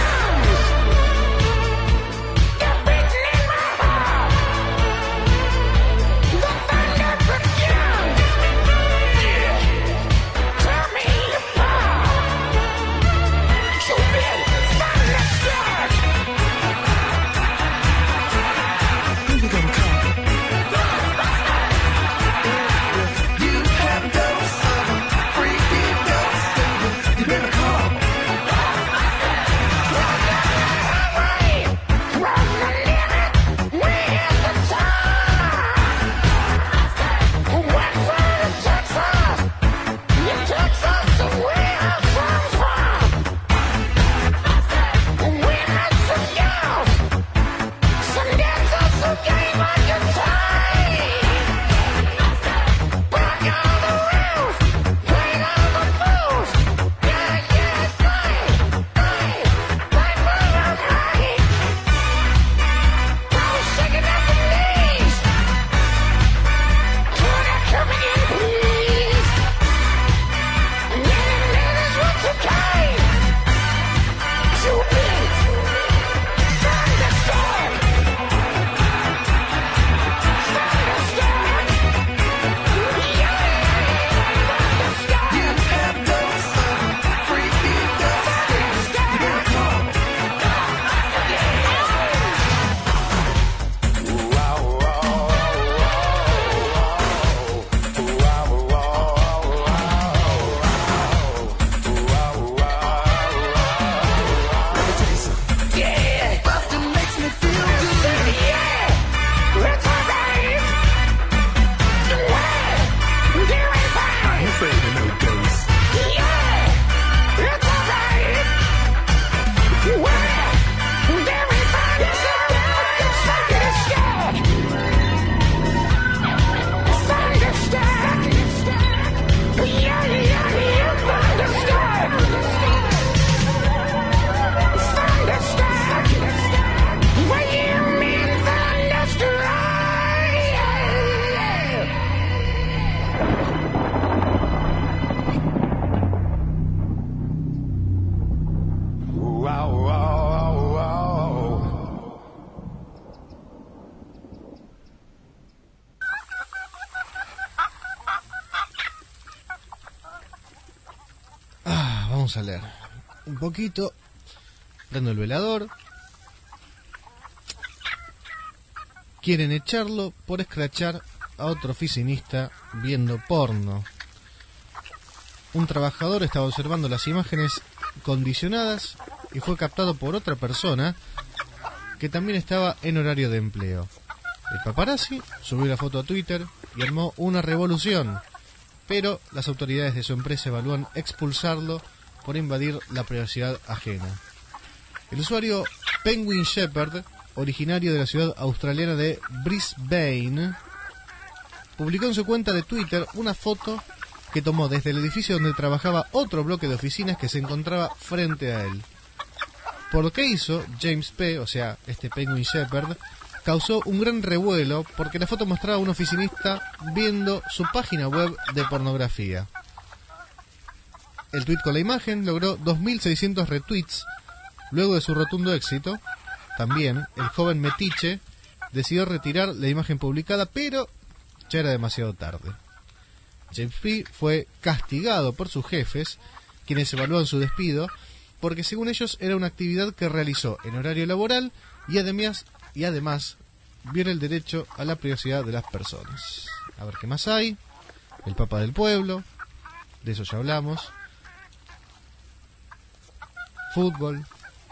Vamos a leer un poquito. Prendo el velador. Quieren echarlo por escrachar a otro oficinista viendo porno. Un trabajador estaba observando las imágenes condicionadas y fue captado por otra persona que también estaba en horario de empleo. El paparazzi subió la foto a Twitter y armó una revolución, pero las autoridades de su empresa evalúan expulsarlo por invadir la privacidad ajena. El usuario Penguin Shepherd, originario de la ciudad australiana de Brisbane, publicó en su cuenta de Twitter una foto que tomó desde el edificio donde trabajaba otro bloque de oficinas que se encontraba frente a él. Por lo que hizo, James P., o sea, este Penguin Shepherd, causó un gran revuelo porque la foto mostraba a un oficinista viendo su página web de pornografía. El tweet con la imagen logró dos mil seiscientos retweets. Luego de su rotundo éxito, también el joven metiche decidió retirar la imagen publicada, pero ya era demasiado tarde. James P. fue castigado por sus jefes, quienes evalúan su despido, porque según ellos era una actividad que realizó en horario laboral y además, y además viola el derecho a la privacidad de las personas. A ver qué más hay. El Papa del Pueblo, de eso ya hablamos. Fútbol.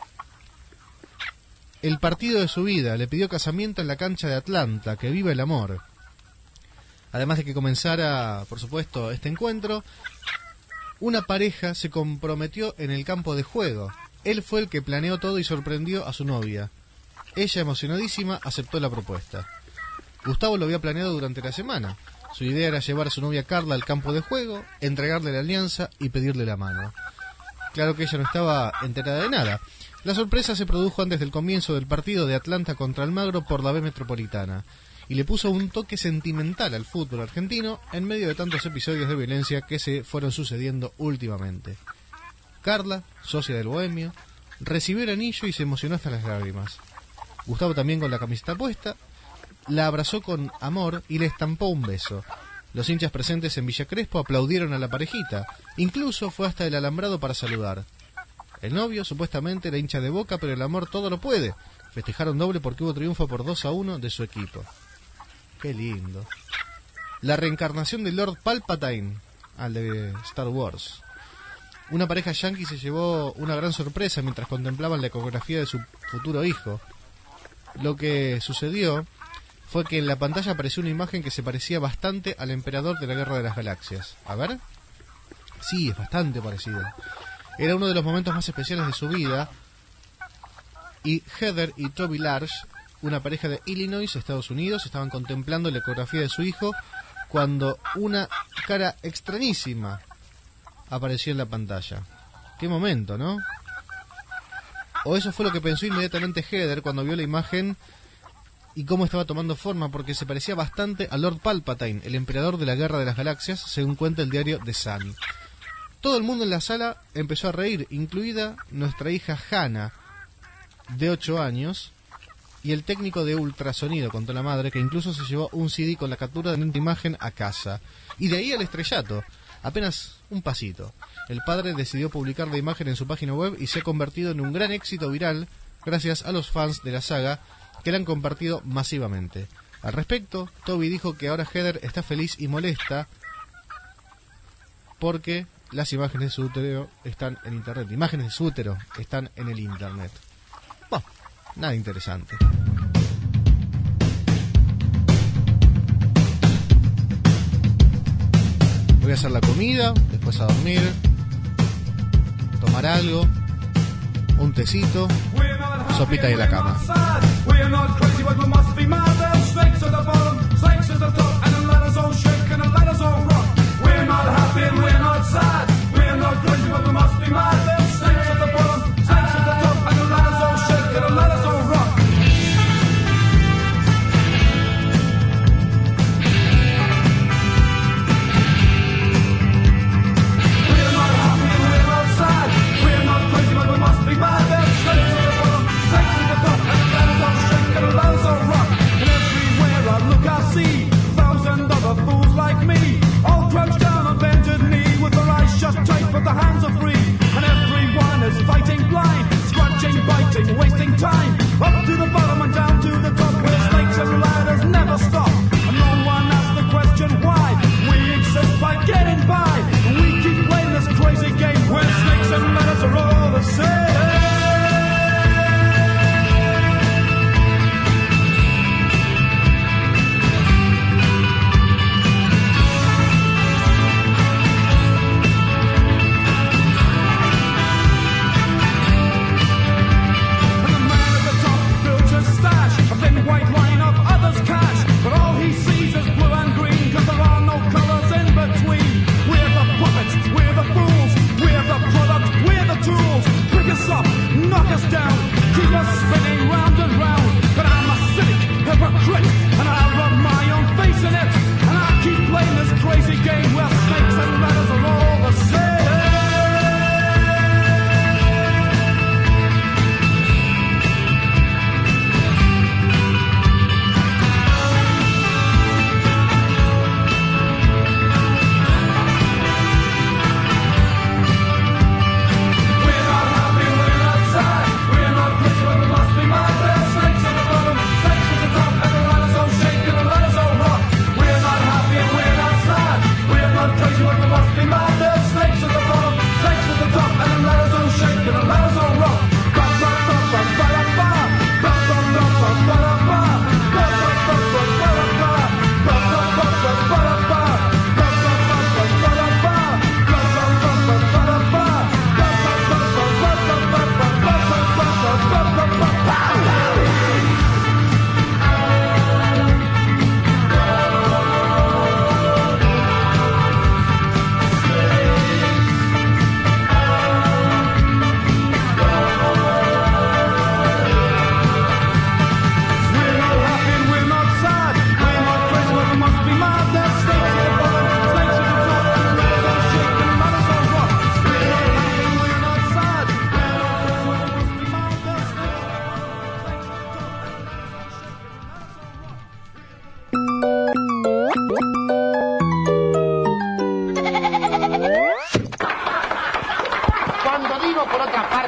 El partido de su vida, le pidió casamiento en la cancha de Atlanta, que viva el amor. Además de que comenzara, por supuesto, este encuentro, una pareja se comprometió en el campo de juego. Él fue el que planeó todo y sorprendió a su novia. Ella, emocionadísima, aceptó la propuesta. Gustavo lo había planeado durante la semana. Su idea era llevar a su novia Carla al campo de juego, entregarle la alianza y pedirle la mano. Claro que ella no estaba enterada de nada. La sorpresa se produjo antes del comienzo del partido de Atlanta contra Almagro por la B Metropolitana, y le puso un toque sentimental al fútbol argentino en medio de tantos episodios de violencia que se fueron sucediendo últimamente. Carla, socia del Bohemio, recibió el anillo y se emocionó hasta las lágrimas. Gustavo, también con la camiseta puesta, la abrazó con amor y le estampó un beso. Los hinchas presentes en Villa Crespo aplaudieron a la parejita, incluso fue hasta el alambrado para saludar. El novio supuestamente era hincha de Boca, pero el amor todo lo puede. Festejaron doble porque hubo triunfo por dos a uno de su equipo. Qué lindo. La reencarnación de Lord Palpatine, al de Star Wars. Una pareja yankee se llevó una gran sorpresa mientras contemplaban la ecografía de su futuro hijo. Lo que sucedió fue que en la pantalla apareció una imagen que se parecía bastante al emperador de la Guerra de las Galaxias. A ver. Sí, es bastante parecido. Era uno de los momentos más especiales de su vida. Y Heather y Toby Large, una pareja de Illinois, Estados Unidos, estaban contemplando la ecografía de su hijo cuando una cara extrañísima apareció en la pantalla. Qué momento, ¿no? O eso fue lo que pensó inmediatamente Heather cuando vio la imagen y cómo estaba tomando forma, porque se parecía bastante a Lord Palpatine, el emperador de la Guerra de las Galaxias, según cuenta el diario The Sun. Todo el mundo en la sala empezó a reír, incluida nuestra hija Hannah, de ocho años, y el técnico de ultrasonido, contó la madre, que incluso se llevó un C D con la captura de una imagen a casa. Y de ahí al estrellato, apenas un pasito. El padre decidió publicar la imagen en su página web y se ha convertido en un gran éxito viral gracias a los fans de la saga que la han compartido masivamente. Al respecto, Toby dijo que ahora Heather está feliz y molesta porque las imágenes de su útero están en internet. Imágenes de su útero están en el internet. Bueno, nada interesante. Voy a hacer la comida, después a dormir, tomar algo, un tecito, sopita y a la cama. See thousands other fools like me.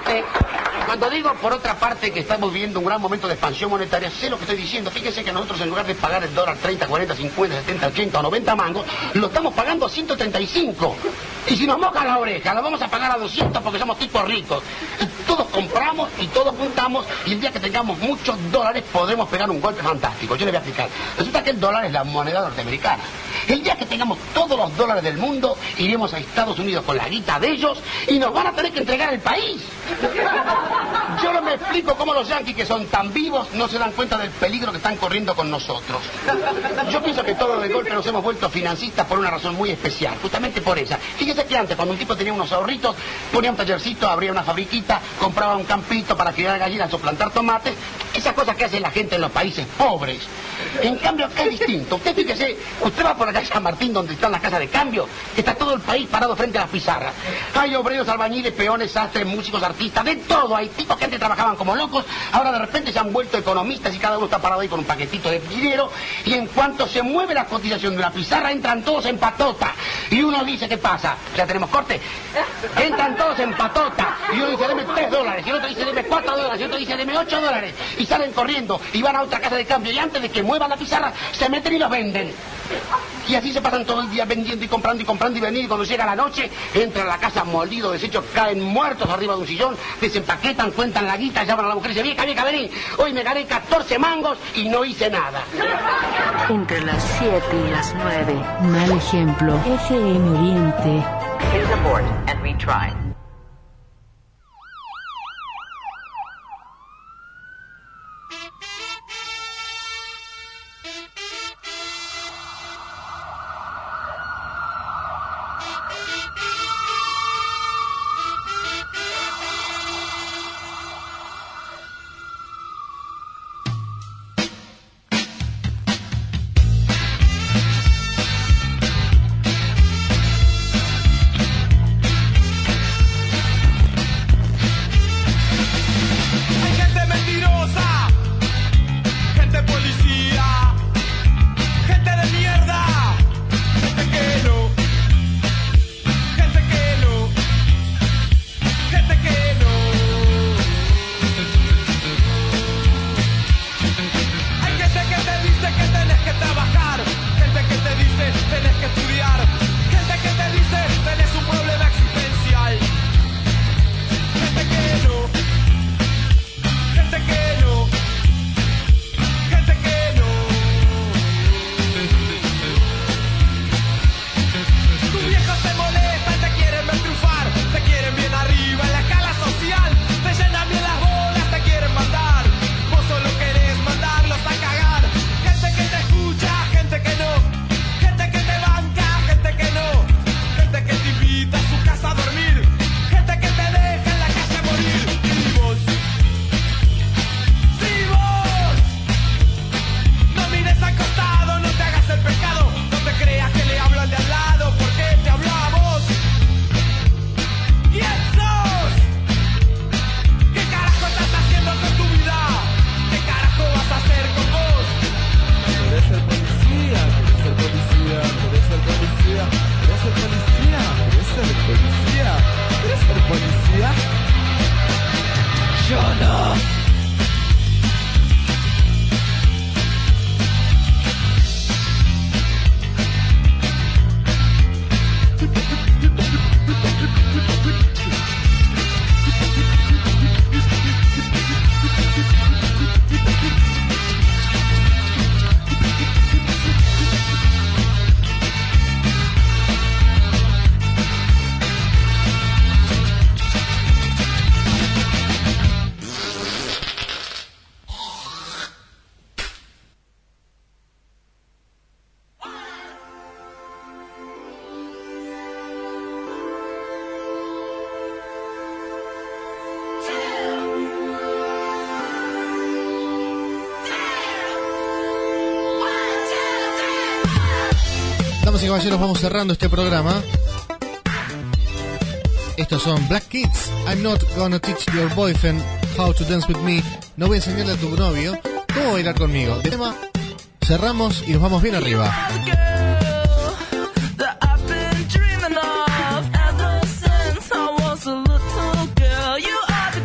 parte, cuando digo por otra parte que estamos viviendo un gran momento de expansión monetaria, sé lo que estoy diciendo. Fíjense que nosotros en lugar de pagar el dólar treinta, cuarenta, cincuenta, setenta, ochenta o noventa mangos, lo estamos pagando a ciento treinta y cinco. Y si nos moja la oreja, lo vamos a pagar a doscientos porque somos tipos ricos. Y todos compramos y todos juntamos y el día que tengamos muchos dólares podremos pegar un golpe fantástico. Yo le voy a explicar. Resulta que el dólar es la moneda norteamericana. El día que tengamos todos los dólares del mundo, iremos a Estados Unidos con la guita de ellos y nos van a tener que entregar el país. Yo no me explico cómo los yanquis, que son tan vivos, no se dan cuenta del peligro que están corriendo con nosotros. Yo pienso que todos de golpe nos hemos vuelto financistas por una razón muy especial, justamente por esa. Fíjese que antes, cuando un tipo tenía unos ahorritos, ponía un tallercito, abría una fabriquita, compraba un campito para criar gallinas o plantar tomates, esas cosas que hace la gente en los países pobres. En cambio, acá es distinto. Usted fíjese, usted va por la calle San Martín, donde están las casas de cambio, que está todo el país parado frente a las pizarras. Hay obreros, albañiles, peones, sastres, músicos, artistas, de todo. Hay tipos que antes trabajaban como locos, ahora de repente se han vuelto economistas y cada uno está parado ahí con un paquetito de dinero, y en cuanto se mueve la cotización de la pizarra, entran todos en patota. Y uno dice, ¿qué pasa? ¿Ya tenemos corte? Entran todos en patota. Y uno dice, deme tres dólares. Y el otro dice, deme cuatro dólares. Y el otro dice, deme ocho dólares. Y salen corriendo y van a otra casa de cambio. Y antes de que muevan la pizarra, se meten y los venden. Y así se pasan todo el día vendiendo y comprando y comprando y vendiendo. Y cuando llega la noche, entran a la casa molidos, deshechos, caen muertos arriba de un sillón, desempaquetan, cuentan la guita, llaman a la mujer y dicen, vieja, vieja, vení, hoy me gané catorce mangos y no hice nada. Entre las siete y las nueve. Mal ejemplo. F M Oriente. Please abort and retry. Damas y caballeros, vamos cerrando este programa. Estos son Black Kids. I'm not gonna teach your boyfriend how to dance with me. No voy a enseñarle a tu novio cómo bailar conmigo. De tema, cerramos y nos vamos bien arriba. Dreaming of ever since I was a little girl. You are the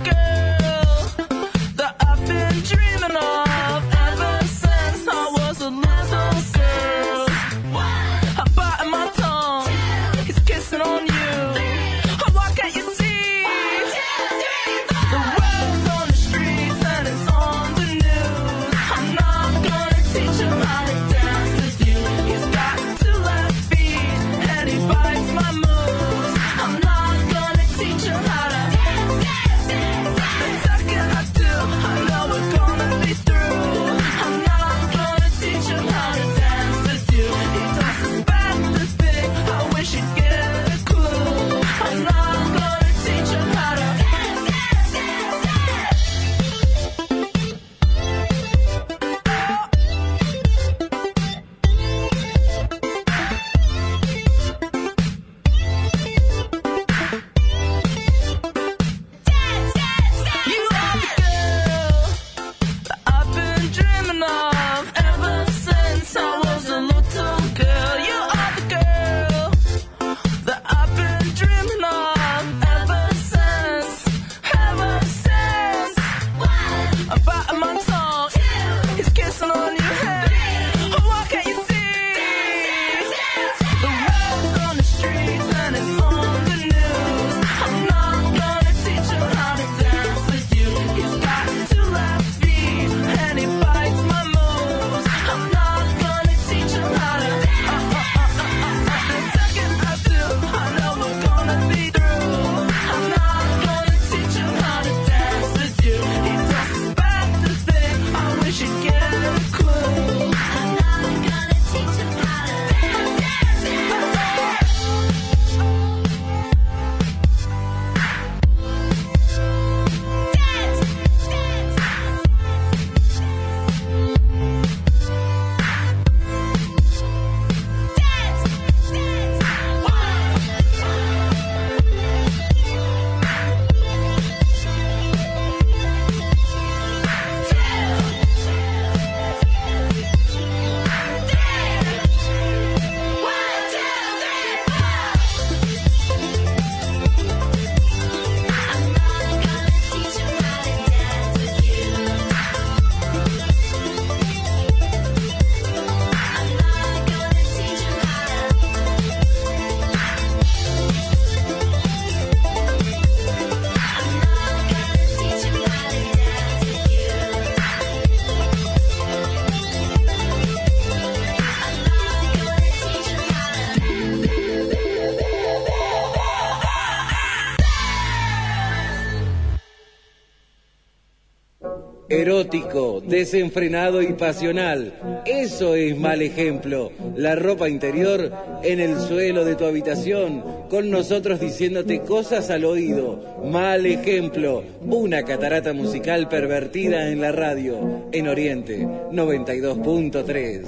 erótico, desenfrenado y pasional. Eso es Mal Ejemplo. La ropa interior en el suelo de tu habitación, con nosotros diciéndote cosas al oído. Mal Ejemplo, una catarata musical pervertida en la radio, en Oriente noventa y dos punto tres.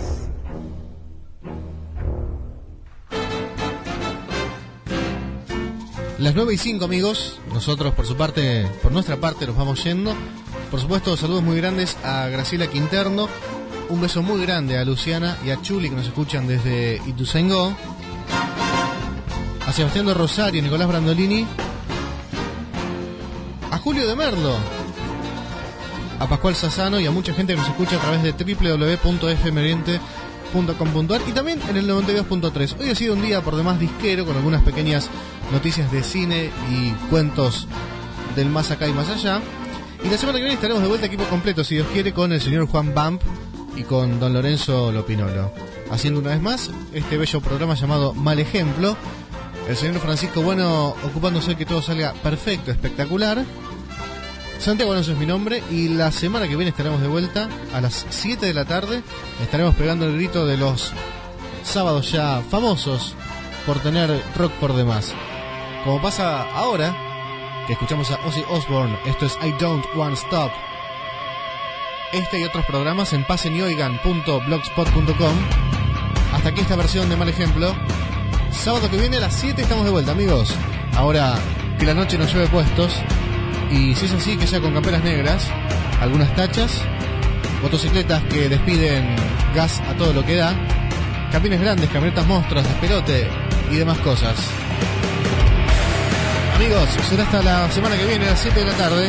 Las nueve y cinco, amigos. Nosotros, por su parte, por nuestra parte, nos vamos yendo. Por supuesto, saludos muy grandes a Graciela Quinterno. Un beso muy grande a Luciana y a Chuli, que nos escuchan desde Ituzaingó. A Sebastián de Rosario, Nicolás Brandolini. A Julio de Merlo. A Pascual Sassano y a mucha gente que nos escucha a través de doble u doble u doble u punto f m oriente punto com punto a r y también en el noventa y dos punto tres. Hoy ha sido un día por demás disquero, con algunas pequeñas noticias de cine y cuentos del más acá y más allá. Y la semana que viene estaremos de vuelta equipo completo, si Dios quiere, con el señor Juan Bamp y con don Lorenzo Lopinolo, haciendo una vez más este bello programa llamado Mal Ejemplo. El señor Francisco Bueno ocupándose de que todo salga perfecto, espectacular. Santiago Alonso es mi nombre, y la semana que viene estaremos de vuelta a las siete de la tarde. Estaremos pegando el grito de los sábados ya famosos por tener rock por demás, como pasa ahora que escuchamos a Ozzy Osbourne. Esto es I Don't Want to Stop. Este y otros programas en pasen y oigan punto blogspot punto com. Hasta aquí esta versión de Mal Ejemplo. Sábado que viene a las siete estamos de vuelta, amigos. Ahora que la noche nos lleve puestos, y si es así, que sea con camperas negras, algunas tachas, motocicletas que despiden gas a todo lo que da, camiones grandes, camionetas monstruos, despelote y demás cosas. Amigos, será hasta la semana que viene a las siete de la tarde.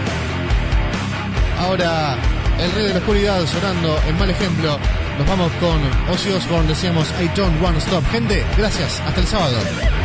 Ahora, el rey de la oscuridad sonando en Mal Ejemplo. Nos vamos con Ozzy Osbourne, decíamos I Don't Want to Stop. Gente, gracias, hasta el sábado.